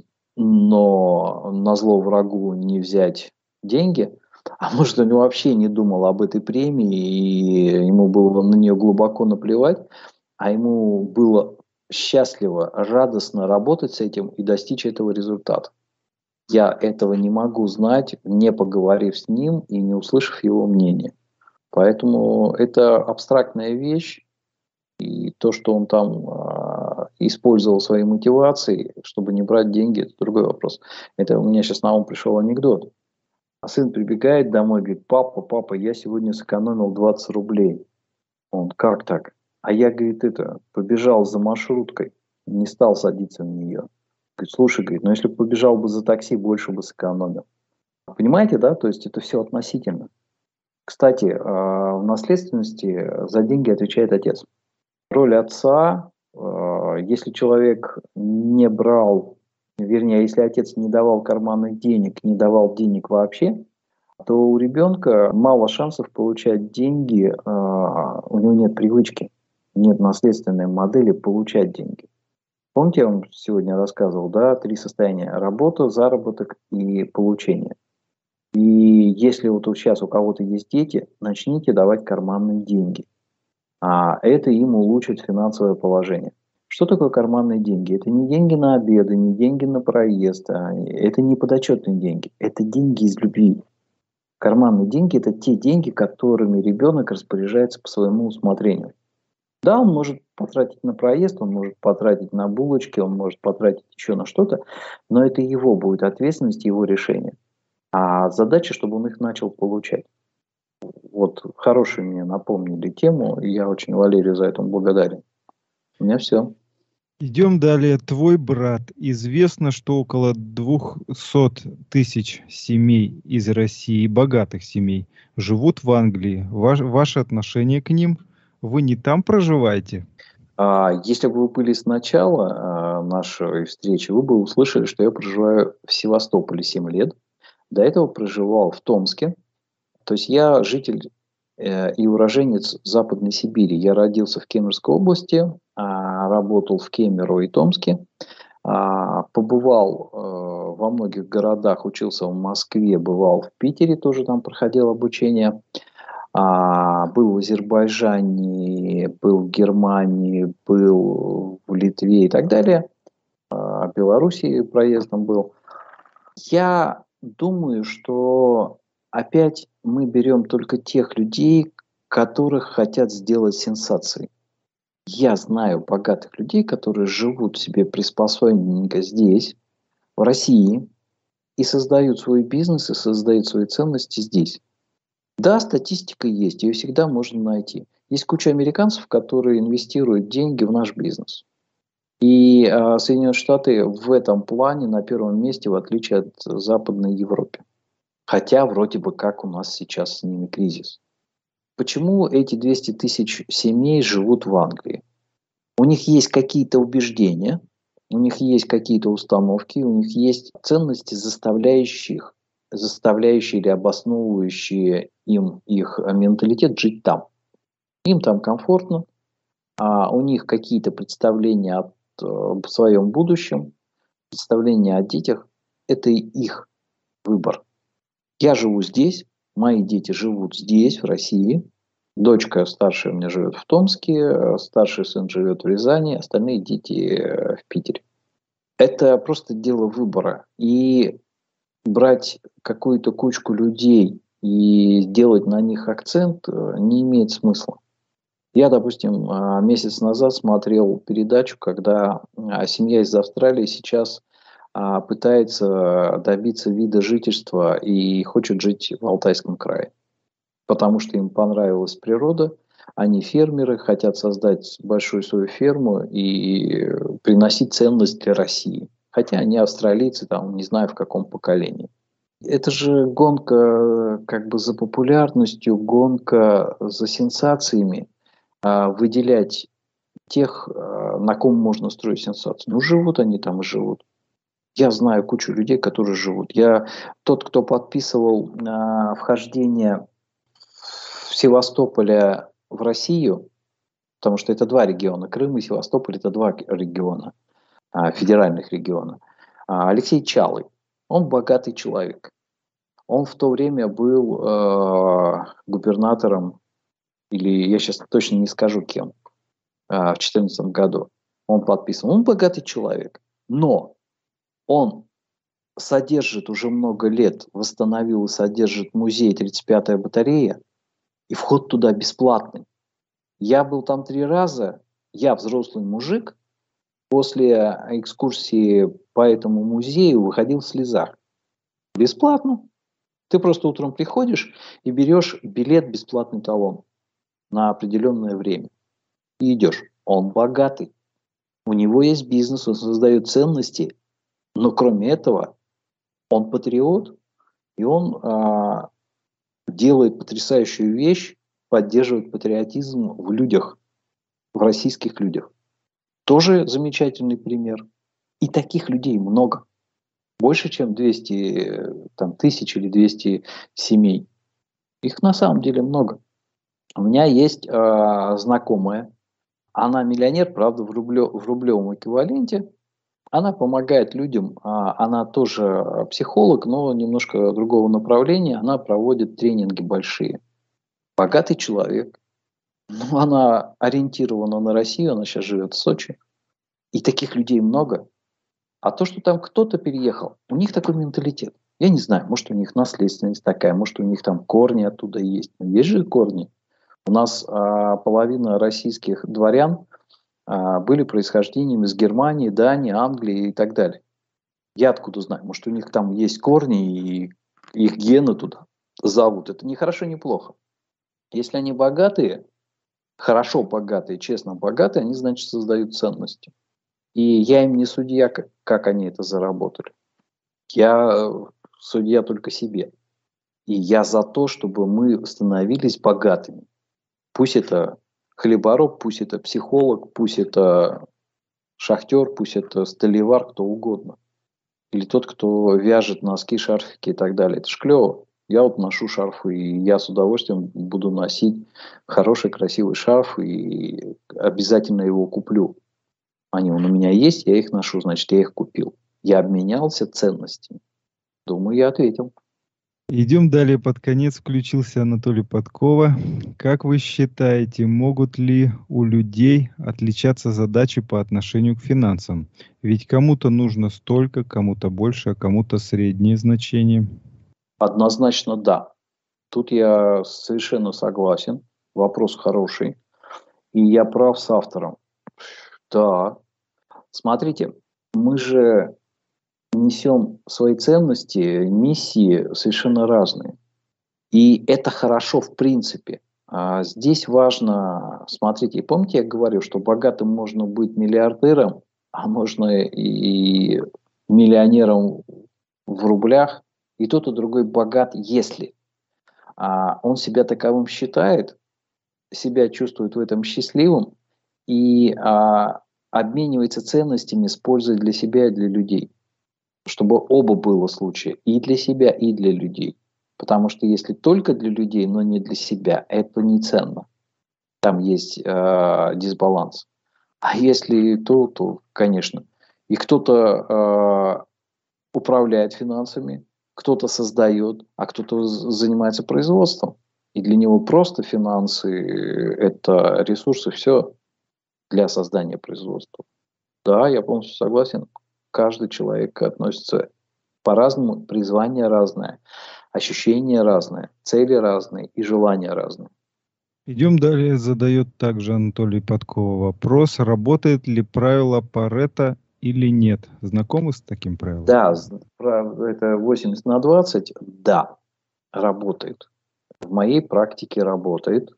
Speaker 4: но назло врагу не взять деньги. А может, он вообще не думал об этой премии, и ему было на нее глубоко наплевать, а ему было счастливо, радостно работать с этим и достичь этого результата. Я этого не могу знать, не поговорив с ним и не услышав его мнение. Поэтому это абстрактная вещь, и то, что он там а, использовал свои мотивации, чтобы не брать деньги, это другой вопрос. Это у меня сейчас на ум пришел анекдот. А сын прибегает домой и говорит: папа, папа, я сегодня сэкономил двадцать рублей. Он: как так? А я, говорит, это, побежал за маршруткой, не стал садиться на нее. Говорит: слушай, говорит, ну если бы побежал бы за такси, больше бы сэкономил. Понимаете, да? То есть это все относительно. Кстати, в наследственности за деньги отвечает отец. Роль отца, если человек не брал, вернее, если отец не давал карманных денег, не давал денег вообще, то у ребенка мало шансов получать деньги, у него нет привычки, нет наследственной модели получать деньги. Помните, я вам сегодня рассказывал, да, три состояния: работа, заработок и получение. И если вот сейчас у кого-то есть дети, начните давать карманные деньги. А это им улучшит финансовое положение. Что такое карманные деньги? Это не деньги на обеды, не деньги на проезд, а это не подотчетные деньги. Это деньги из любви. Карманные деньги – это те деньги, которыми ребенок распоряжается по своему усмотрению. Да, он может потратить на проезд, он может потратить на булочки, он может потратить еще на что-то, но это его будет ответственность, его решение. А задача, чтобы он их начал получать. Вот хорошую мне напомнили тему, и я очень Валерию за это благодарен. У меня все.
Speaker 3: Идем далее. Твой брат. Известно, что около двухсот тысяч семей из России, богатых семей, живут в Англии. Ваш, ваше отношение к ним? Вы не там проживаете?
Speaker 4: А, если бы вы были с начала а, нашей встречи, вы бы услышали, что я проживаю в Севастополе семь лет. До этого проживал в Томске. То есть я житель э, и уроженец Западной Сибири. Я родился в Кемеровской области, а, работал в Кемерово и Томске. А, побывал э, во многих городах, учился в Москве, бывал в Питере, тоже там проходил обучение. А, был в Азербайджане, был в Германии, был в Литве и так далее. А, в Белоруссии проездом был. Я думаю, что опять мы берем только тех людей, которых хотят сделать сенсацией. Я знаю богатых людей, которые живут себе приспособленненько здесь, в России, и создают свой бизнес, и создают свои ценности здесь. Да, статистика есть, ее всегда можно найти. Есть куча американцев, которые инвестируют деньги в наш бизнес. И э, Соединенные Штаты в этом плане на первом месте, в отличие от Западной Европы. Хотя вроде бы как у нас сейчас с ними кризис. Почему эти двести тысяч семей живут в Англии? У них есть какие-то убеждения, у них есть какие-то установки, у них есть ценности, заставляющих, заставляющие или обосновывающие им их менталитет жить там. Им там комфортно, а у них какие-то представления о в своем будущем, представления о детях – это их выбор. Я живу здесь, мои дети живут здесь, в России. Дочка старшая у меня живет в Томске, старший сын живет в Рязани, остальные дети в Питере. Это просто дело выбора. И брать какую-то кучку людей и делать на них акцент не имеет смысла. Я, допустим, месяц назад смотрел передачу, когда семья из Австралии сейчас пытается добиться вида жительства и хочет жить в Алтайском крае. Потому что им понравилась природа, они фермеры, хотят создать большую свою ферму и приносить ценность для России. Хотя они австралийцы, там, не знаю в каком поколении. Это же гонка как бы за популярностью, гонка за сенсациями. Выделять тех, на ком можно строить сенсацию. Ну, живут они там и живут. Я знаю кучу людей, которые живут. Я тот, кто подписывал а, вхождение в Севастополя в Россию, потому что это два региона. Крым и Севастополь – это два региона, а, федеральных региона. А, Алексей Чалый. Он богатый человек. Он в то время был э, губернатором, или я сейчас точно не скажу кем, в две тысячи четырнадцатом году. Он подписан. Он богатый человек. Но он содержит уже много лет, восстановил и содержит музей тридцать пятая батарея, и вход туда бесплатный. Я был там три раза, я взрослый мужик, после экскурсии по этому музею выходил в слезах. Бесплатно. Ты просто утром приходишь и берешь билет, бесплатный талон на определенное время. И идешь. Он богатый. У него есть бизнес, он создает ценности. Но кроме этого, он патриот. И он а, делает потрясающую вещь, поддерживает патриотизм в людях, в российских людях. Тоже замечательный пример. И таких людей много. Больше, чем двести там, тысяч или двести семей. Их на самом деле много. У меня есть э, знакомая, Она миллионер, правда, в, рублё, в рублевом эквиваленте. Она помогает людям, а, она тоже психолог, но немножко другого направления. Она проводит тренинги большие. Богатый человек. Ну, она ориентирована на Россию, она сейчас живет в Сочи. И таких людей много. А то, что там кто-то переехал, у них такой менталитет. Я не знаю, может, у них наследственность такая, может, у них там корни оттуда есть. Но есть же корни. У нас а, половина российских дворян а, были происхождением из Германии, Дании, Англии и так далее. Я откуда знаю? Может, у них там есть корни, и их гены туда зовут. Это не хорошо, не плохо. Если они богатые, хорошо богатые, честно богатые, они, значит, создают ценности. И я им не судья, как, как они это заработали. Я судья только себе. И я за то, чтобы мы становились богатыми. Пусть это хлебороб, пусть это психолог, пусть это шахтер, пусть это столевар, кто угодно. Или тот, кто вяжет носки, шарфики и так далее. Это ж клево. Я вот ношу шарфы, и я с удовольствием буду носить хороший, красивый шарф, и обязательно его куплю. Они у меня есть, я их ношу, значит, я их купил. Я обменялся ценностями. Думаю, я ответил.
Speaker 3: Идем далее. Под конец включился Анатолий Подкова. Как вы считаете, могут ли у людей отличаться задачи по отношению к финансам? Ведь кому-то нужно столько, кому-то больше, а кому-то среднее значение.
Speaker 4: Однозначно да. Тут я совершенно согласен. Вопрос хороший. И я прав с автором. Да. Смотрите, мы же несем свои ценности, миссии совершенно разные. И это хорошо в принципе. А здесь важно, смотрите, помните, я говорил, что богатым можно быть миллиардером, а можно и миллионером в рублях. И тот, и другой богат, если а, он себя таковым считает, себя чувствует в этом счастливым и а, обменивается ценностями с пользой для себя и для людей. Чтобы оба было случая, и для себя, и для людей. Потому что если только для людей, но не для себя, это не ценно. Там есть э, дисбаланс. А если то, то, конечно. И кто-то э, управляет финансами, кто-то создает, а кто-то занимается производством. И для него просто финансы – это ресурсы, все для создания производства. Да, я полностью согласен. Каждый человек относится по-разному, призвание разное, ощущения разные, цели разные и желания разные.
Speaker 3: Идем далее. Задает также Анатолий Подкова вопрос. Работает ли правило Парето или нет? Знакомы с таким правилом?
Speaker 4: Да, это восемьдесят на двадцать. Да, работает. В моей практике работает.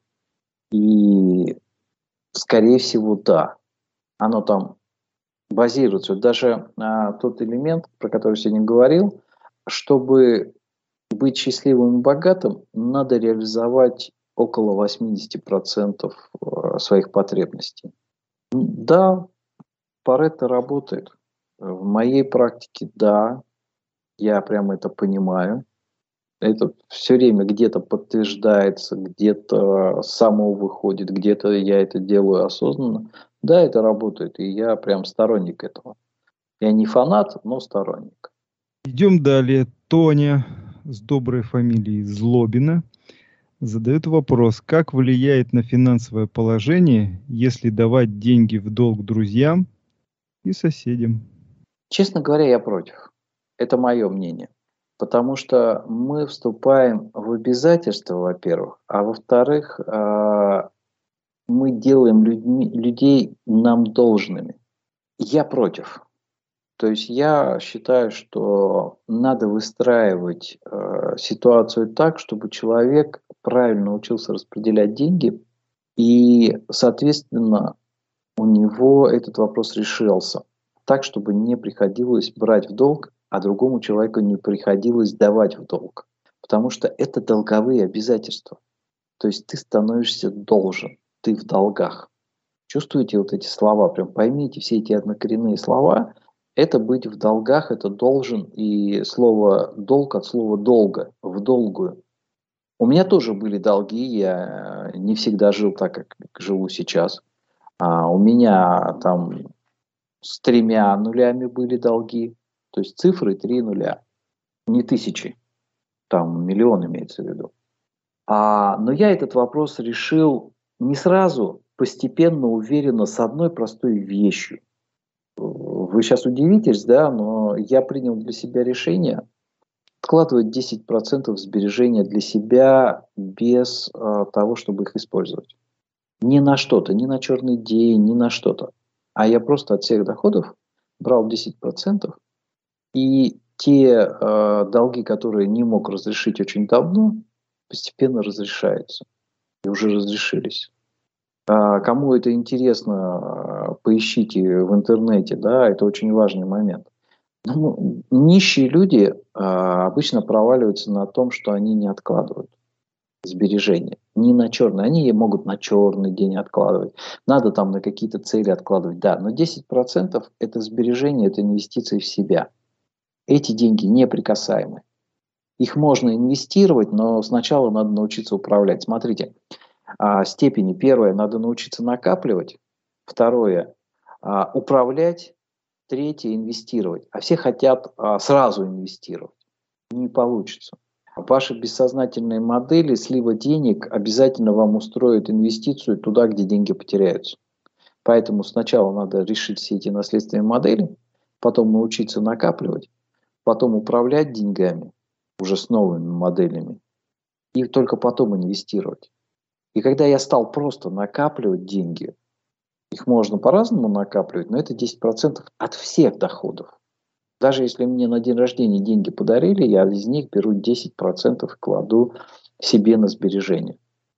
Speaker 4: И, скорее всего, да. Оно там базируется. Даже а, тот элемент, про который я сегодня говорил, чтобы быть счастливым и богатым, надо реализовать около восемьдесят процентов своих потребностей. Да, Парето работает. В моей практике, да, я прямо это понимаю. Это все время где-то подтверждается, где-то само выходит, где-то я это делаю осознанно. Да, это работает, и я прям сторонник этого. Я не фанат, но сторонник.
Speaker 3: Идем далее. Тоня с доброй фамилией Злобина задает вопрос. Как влияет на финансовое положение, если давать деньги в долг друзьям и соседям?
Speaker 4: Честно говоря, я против. Это мое мнение. Потому что мы вступаем в обязательства, во-первых, а во-вторых, мы делаем людьми, людей нам должными. Я против. То есть я считаю, что надо выстраивать э, ситуацию так, чтобы человек правильно учился распределять деньги, и, соответственно, у него этот вопрос решился. Так, чтобы не приходилось брать в долг, а другому человеку не приходилось давать в долг. Потому что это долговые обязательства. То есть ты становишься должен. Ты в долгах. Чувствуете вот эти слова? Прям поймите все эти однокоренные слова. Это быть в долгах, это должен. И слово долг от слова долго, в долгую. У меня тоже были долги. Я не всегда жил так, как живу сейчас. А у меня там с тремя нулями были долги, то есть цифры три нуля, не тысячи, там миллион имеется в виду. А, но я этот вопрос решил не сразу, постепенно, уверенно, с одной простой вещью. Вы сейчас удивитесь, да, но я принял для себя решение откладывать десять процентов сбережения для себя без э, того, чтобы их использовать. Ни на что-то, ни на черный день, ни на что-то. А я просто от всех доходов брал десять процентов, и те э, долги, которые не мог разрешить очень давно, постепенно разрешаются. И уже разрешились. А кому это интересно, поищите в интернете, да, это очень важный момент. Ну, нищие люди а, обычно проваливаются на том, что они не откладывают сбережения. Не на черный. Они могут на черный день откладывать. Надо там на какие-то цели откладывать. Да, но десять процентов это сбережение, это инвестиции в себя. Эти деньги неприкасаемы. Их можно инвестировать, но сначала надо научиться управлять. Смотрите, а, степени. Первое, надо научиться накапливать. Второе, а, управлять. Третье, инвестировать. А все хотят а, сразу инвестировать. Не получится. Ваши бессознательные модели слива денег обязательно вам устроят инвестицию туда, где деньги потеряются. Поэтому сначала надо решить все эти наследственные модели, потом научиться накапливать, потом управлять деньгами уже с новыми моделями, и только потом инвестировать. И когда я стал просто накапливать деньги, их можно по-разному накапливать, но это десять процентов от всех доходов. Даже если мне на день рождения деньги подарили, я из них беру десять процентов и кладу себе на сбережения.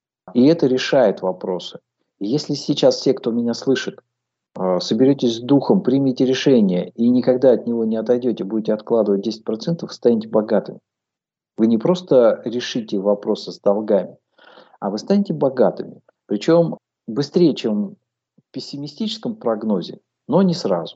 Speaker 4: И это решает вопросы. И если сейчас все, кто меня слышит, соберетесь с духом, примите решение и никогда от него не отойдете, будете откладывать десять процентов, станете богатыми. Вы не просто решите вопросы с долгами, а вы станете богатыми. Причем быстрее, чем в пессимистическом прогнозе, но не сразу.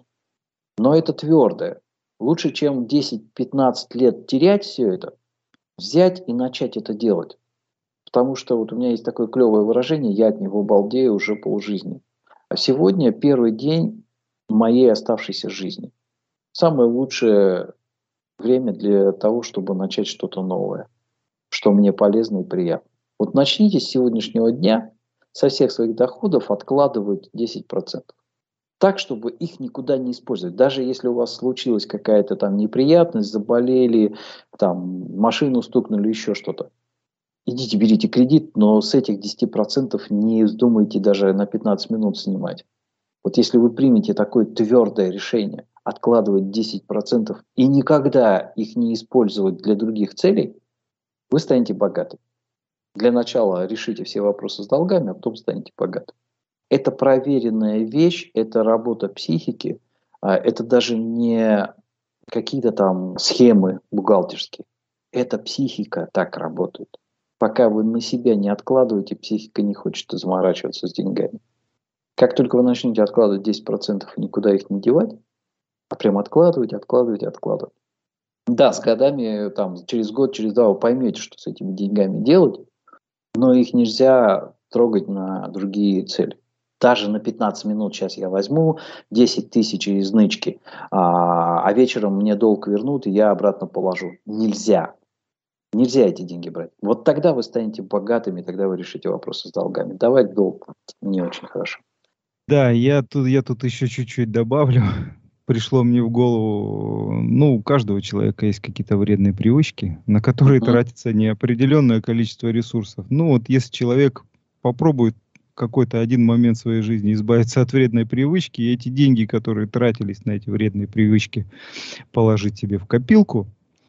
Speaker 4: Но это твердое. Лучше, чем десять-пятнадцать лет терять все это, взять и начать это делать. Потому что вот у меня есть такое клевое выражение, я от него балдею уже полжизни. А сегодня первый день моей оставшейся жизни. Самое лучшее время для того, чтобы начать что-то новое, что мне полезно и приятно. Вот начните с сегодняшнего дня со всех своих доходов откладывать десять процентов. Так, чтобы их никуда не использовать. Даже если у вас случилась какая-то там неприятность, заболели, там машину стукнули, еще что-то. Идите, берите кредит, но с этих десяти процентов не вздумайте даже на пятнадцать минут снимать. Вот если вы примете такое твердое решение, откладывать десять процентов и никогда их не использовать для других целей, вы станете богатым. Для начала решите все вопросы с долгами, а потом станете богатым. Это проверенная вещь, это работа психики, это даже не какие-то там схемы бухгалтерские. Это психика так работает. Пока вы на себя не откладываете, психика не хочет заморачиваться с деньгами. Как только вы начнете откладывать десять процентов и никуда их не девать, а прям откладывать, откладывать, откладывать. Да, с годами, там, через год, через два вы поймете, что с этими деньгами делать, но их нельзя трогать на другие цели. Даже на пятнадцать минут сейчас я возьму десять тысяч из нычки, а, а вечером мне долг вернут, и я обратно положу. Нельзя. Нельзя эти деньги брать. Вот тогда вы станете богатыми, тогда вы решите вопросы с долгами. Давать долг не очень хорошо.
Speaker 3: Да, я тут, я тут еще чуть-чуть добавлю. Пришло мне в голову, ну, у каждого человека есть какие-то вредные привычки, на которые
Speaker 4: Мгм.
Speaker 3: тратится неопределенное количество ресурсов. Ну, вот если человек попробует какой-то один момент своей жизни избавиться от вредной привычки, и эти деньги, которые тратились на эти вредные привычки, положить себе в копилку,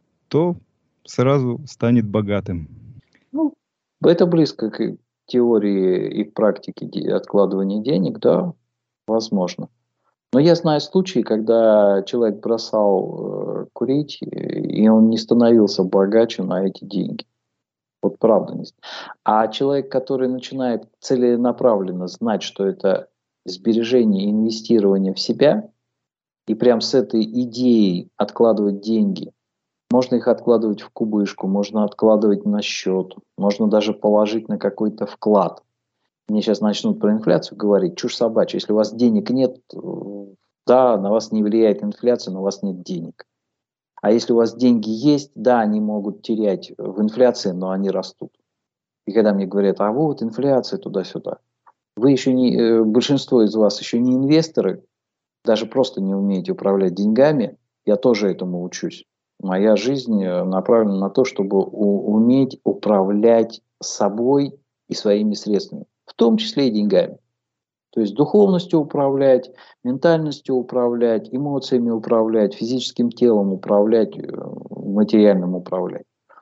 Speaker 3: то сразу станет богатым.
Speaker 4: Ну, это близко к теории и к практике де- откладывания денег, да, возможно. Но я знаю случаи, когда человек бросал э, курить, э, и он не становился богаче на эти деньги. Вот правда. Не... А человек, который начинает целенаправленно знать, что это сбережение, инвестирование в себя, и прям с этой идеей откладывать деньги, можно их откладывать в кубышку, можно откладывать на счет, можно даже положить на какой-то вклад. Мне сейчас начнут про инфляцию говорить. Чушь собачья. Если у вас денег нет, да, на вас не влияет инфляция, но у вас нет денег. А если у вас деньги есть, да, они могут терять в инфляции, но они растут. И когда мне говорят, а вот инфляция туда-сюда. Вы еще не, большинство из вас еще не инвесторы, даже просто не умеете управлять деньгами. Я тоже этому учусь. Моя жизнь направлена на то, чтобы у, уметь управлять собой и своими средствами, в том числе и деньгами. То есть духовностью управлять, ментальностью управлять, эмоциями управлять, физическим телом управлять, материальным управлять.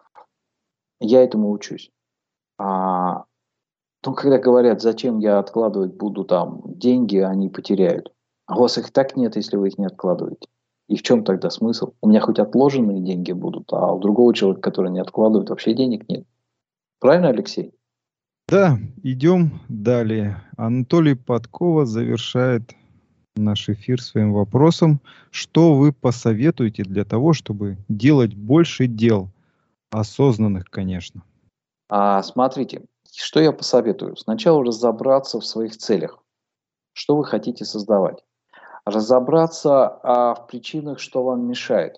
Speaker 4: Я этому учусь. А, ну, когда говорят, зачем я откладывать буду там деньги, они потеряют. А у вас их так нет, если вы их не откладываете. И в чем тогда смысл? У меня хоть отложенные деньги будут, а у другого человека, который не откладывает, вообще денег нет. Правильно, Алексей?
Speaker 3: Да, идем далее. Анатолий Подкова завершает наш эфир своим вопросом. Что вы посоветуете для того, чтобы делать больше дел? Осознанных, конечно.
Speaker 4: А, смотрите, что я посоветую? Сначала разобраться в своих целях. Что вы хотите создавать? Разобраться а, в причинах, что вам мешает.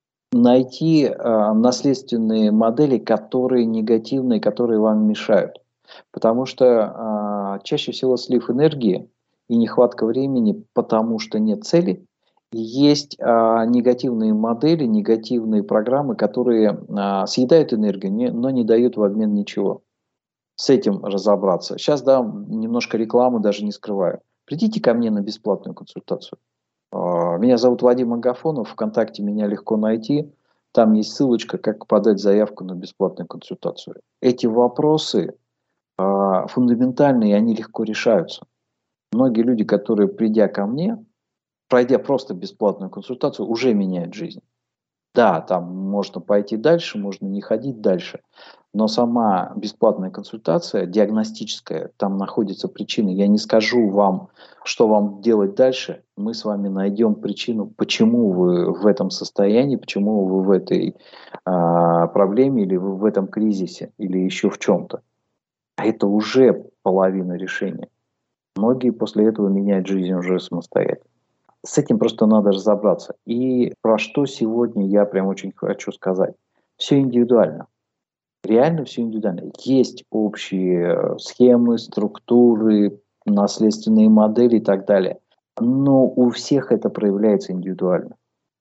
Speaker 4: Найти а, наследственные модели, которые негативные, которые вам мешают. Потому что а, чаще всего слив энергии и нехватка времени, потому что нет цели. И есть а, негативные модели, негативные программы, которые а, съедают энергию, не, но не дают в обмен ничего. С этим разобраться. Сейчас, да, немножко рекламы даже не скрываю. Придите ко мне на бесплатную консультацию. А, меня зовут Вадим Агафонов, ВКонтакте меня легко найти. Там есть ссылочка, как подать заявку на бесплатную консультацию. Эти вопросы а, фундаментальные, они легко решаются. Многие люди, которые, придя ко мне, пройдя просто бесплатную консультацию, уже меняют жизнь. Да, там можно пойти дальше, можно не ходить дальше. Но сама бесплатная консультация, диагностическая, там находятся причины. Я не скажу вам, что вам делать дальше. Мы с вами найдем причину, почему вы в этом состоянии, почему вы в этой а, проблеме, или вы в этом кризисе, или еще в чем-то. А это уже половина решения. Многие после этого меняют жизнь уже самостоятельно. С этим просто надо разобраться. И про что сегодня я прям очень хочу сказать. Все индивидуально. Реально все индивидуально. Есть общие схемы, структуры, наследственные модели и так далее. Но у всех это проявляется индивидуально.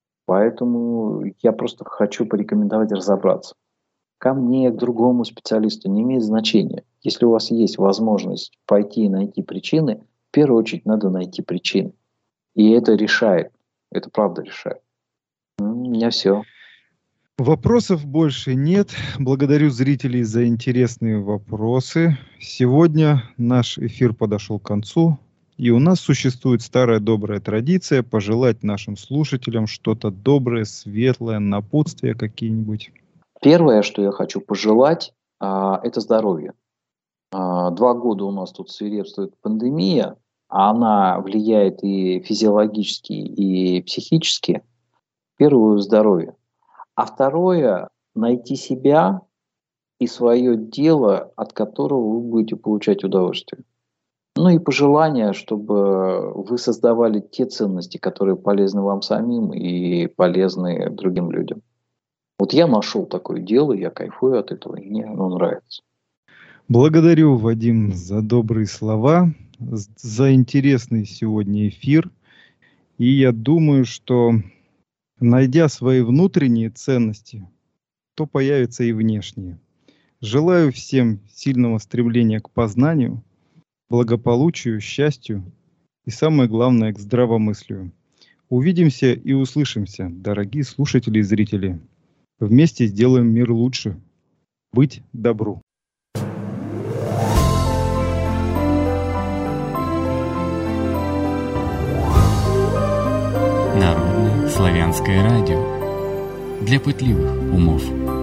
Speaker 4: Поэтому я просто хочу порекомендовать разобраться. Ко мне, к другому специалисту не имеет значения. Если у вас есть возможность пойти и найти причины, в первую очередь надо найти причины. И это решает. Это правда решает. У меня все.
Speaker 3: Вопросов больше нет. Благодарю зрителей за интересные вопросы. Сегодня наш эфир подошел к концу. И у нас существует старая добрая традиция пожелать нашим слушателям что-то доброе, светлое, напутствия какие-нибудь.
Speaker 4: Первое, что я хочу пожелать, это здоровье. Два года у нас тут свирепствует пандемия. Она влияет и физиологически, и психически. Первое – здоровье. А второе – найти себя и свое дело, от которого вы будете получать удовольствие. Ну и пожелание, чтобы вы создавали те ценности, которые полезны вам самим и полезны другим людям. Вот я нашел такое дело, я кайфую от этого, и мне оно нравится.
Speaker 3: Благодарю, Вадим, за добрые слова, за интересный сегодня эфир. И я думаю, что, найдя свои внутренние ценности, то появятся и внешние. Желаю всем сильного стремления к познанию, благополучию, счастью и, самое главное, к здравомыслию. Увидимся и услышимся, дорогие слушатели и зрители. Вместе сделаем мир лучше. Быть добру.
Speaker 1: Народное славянское радио для пытливых умов.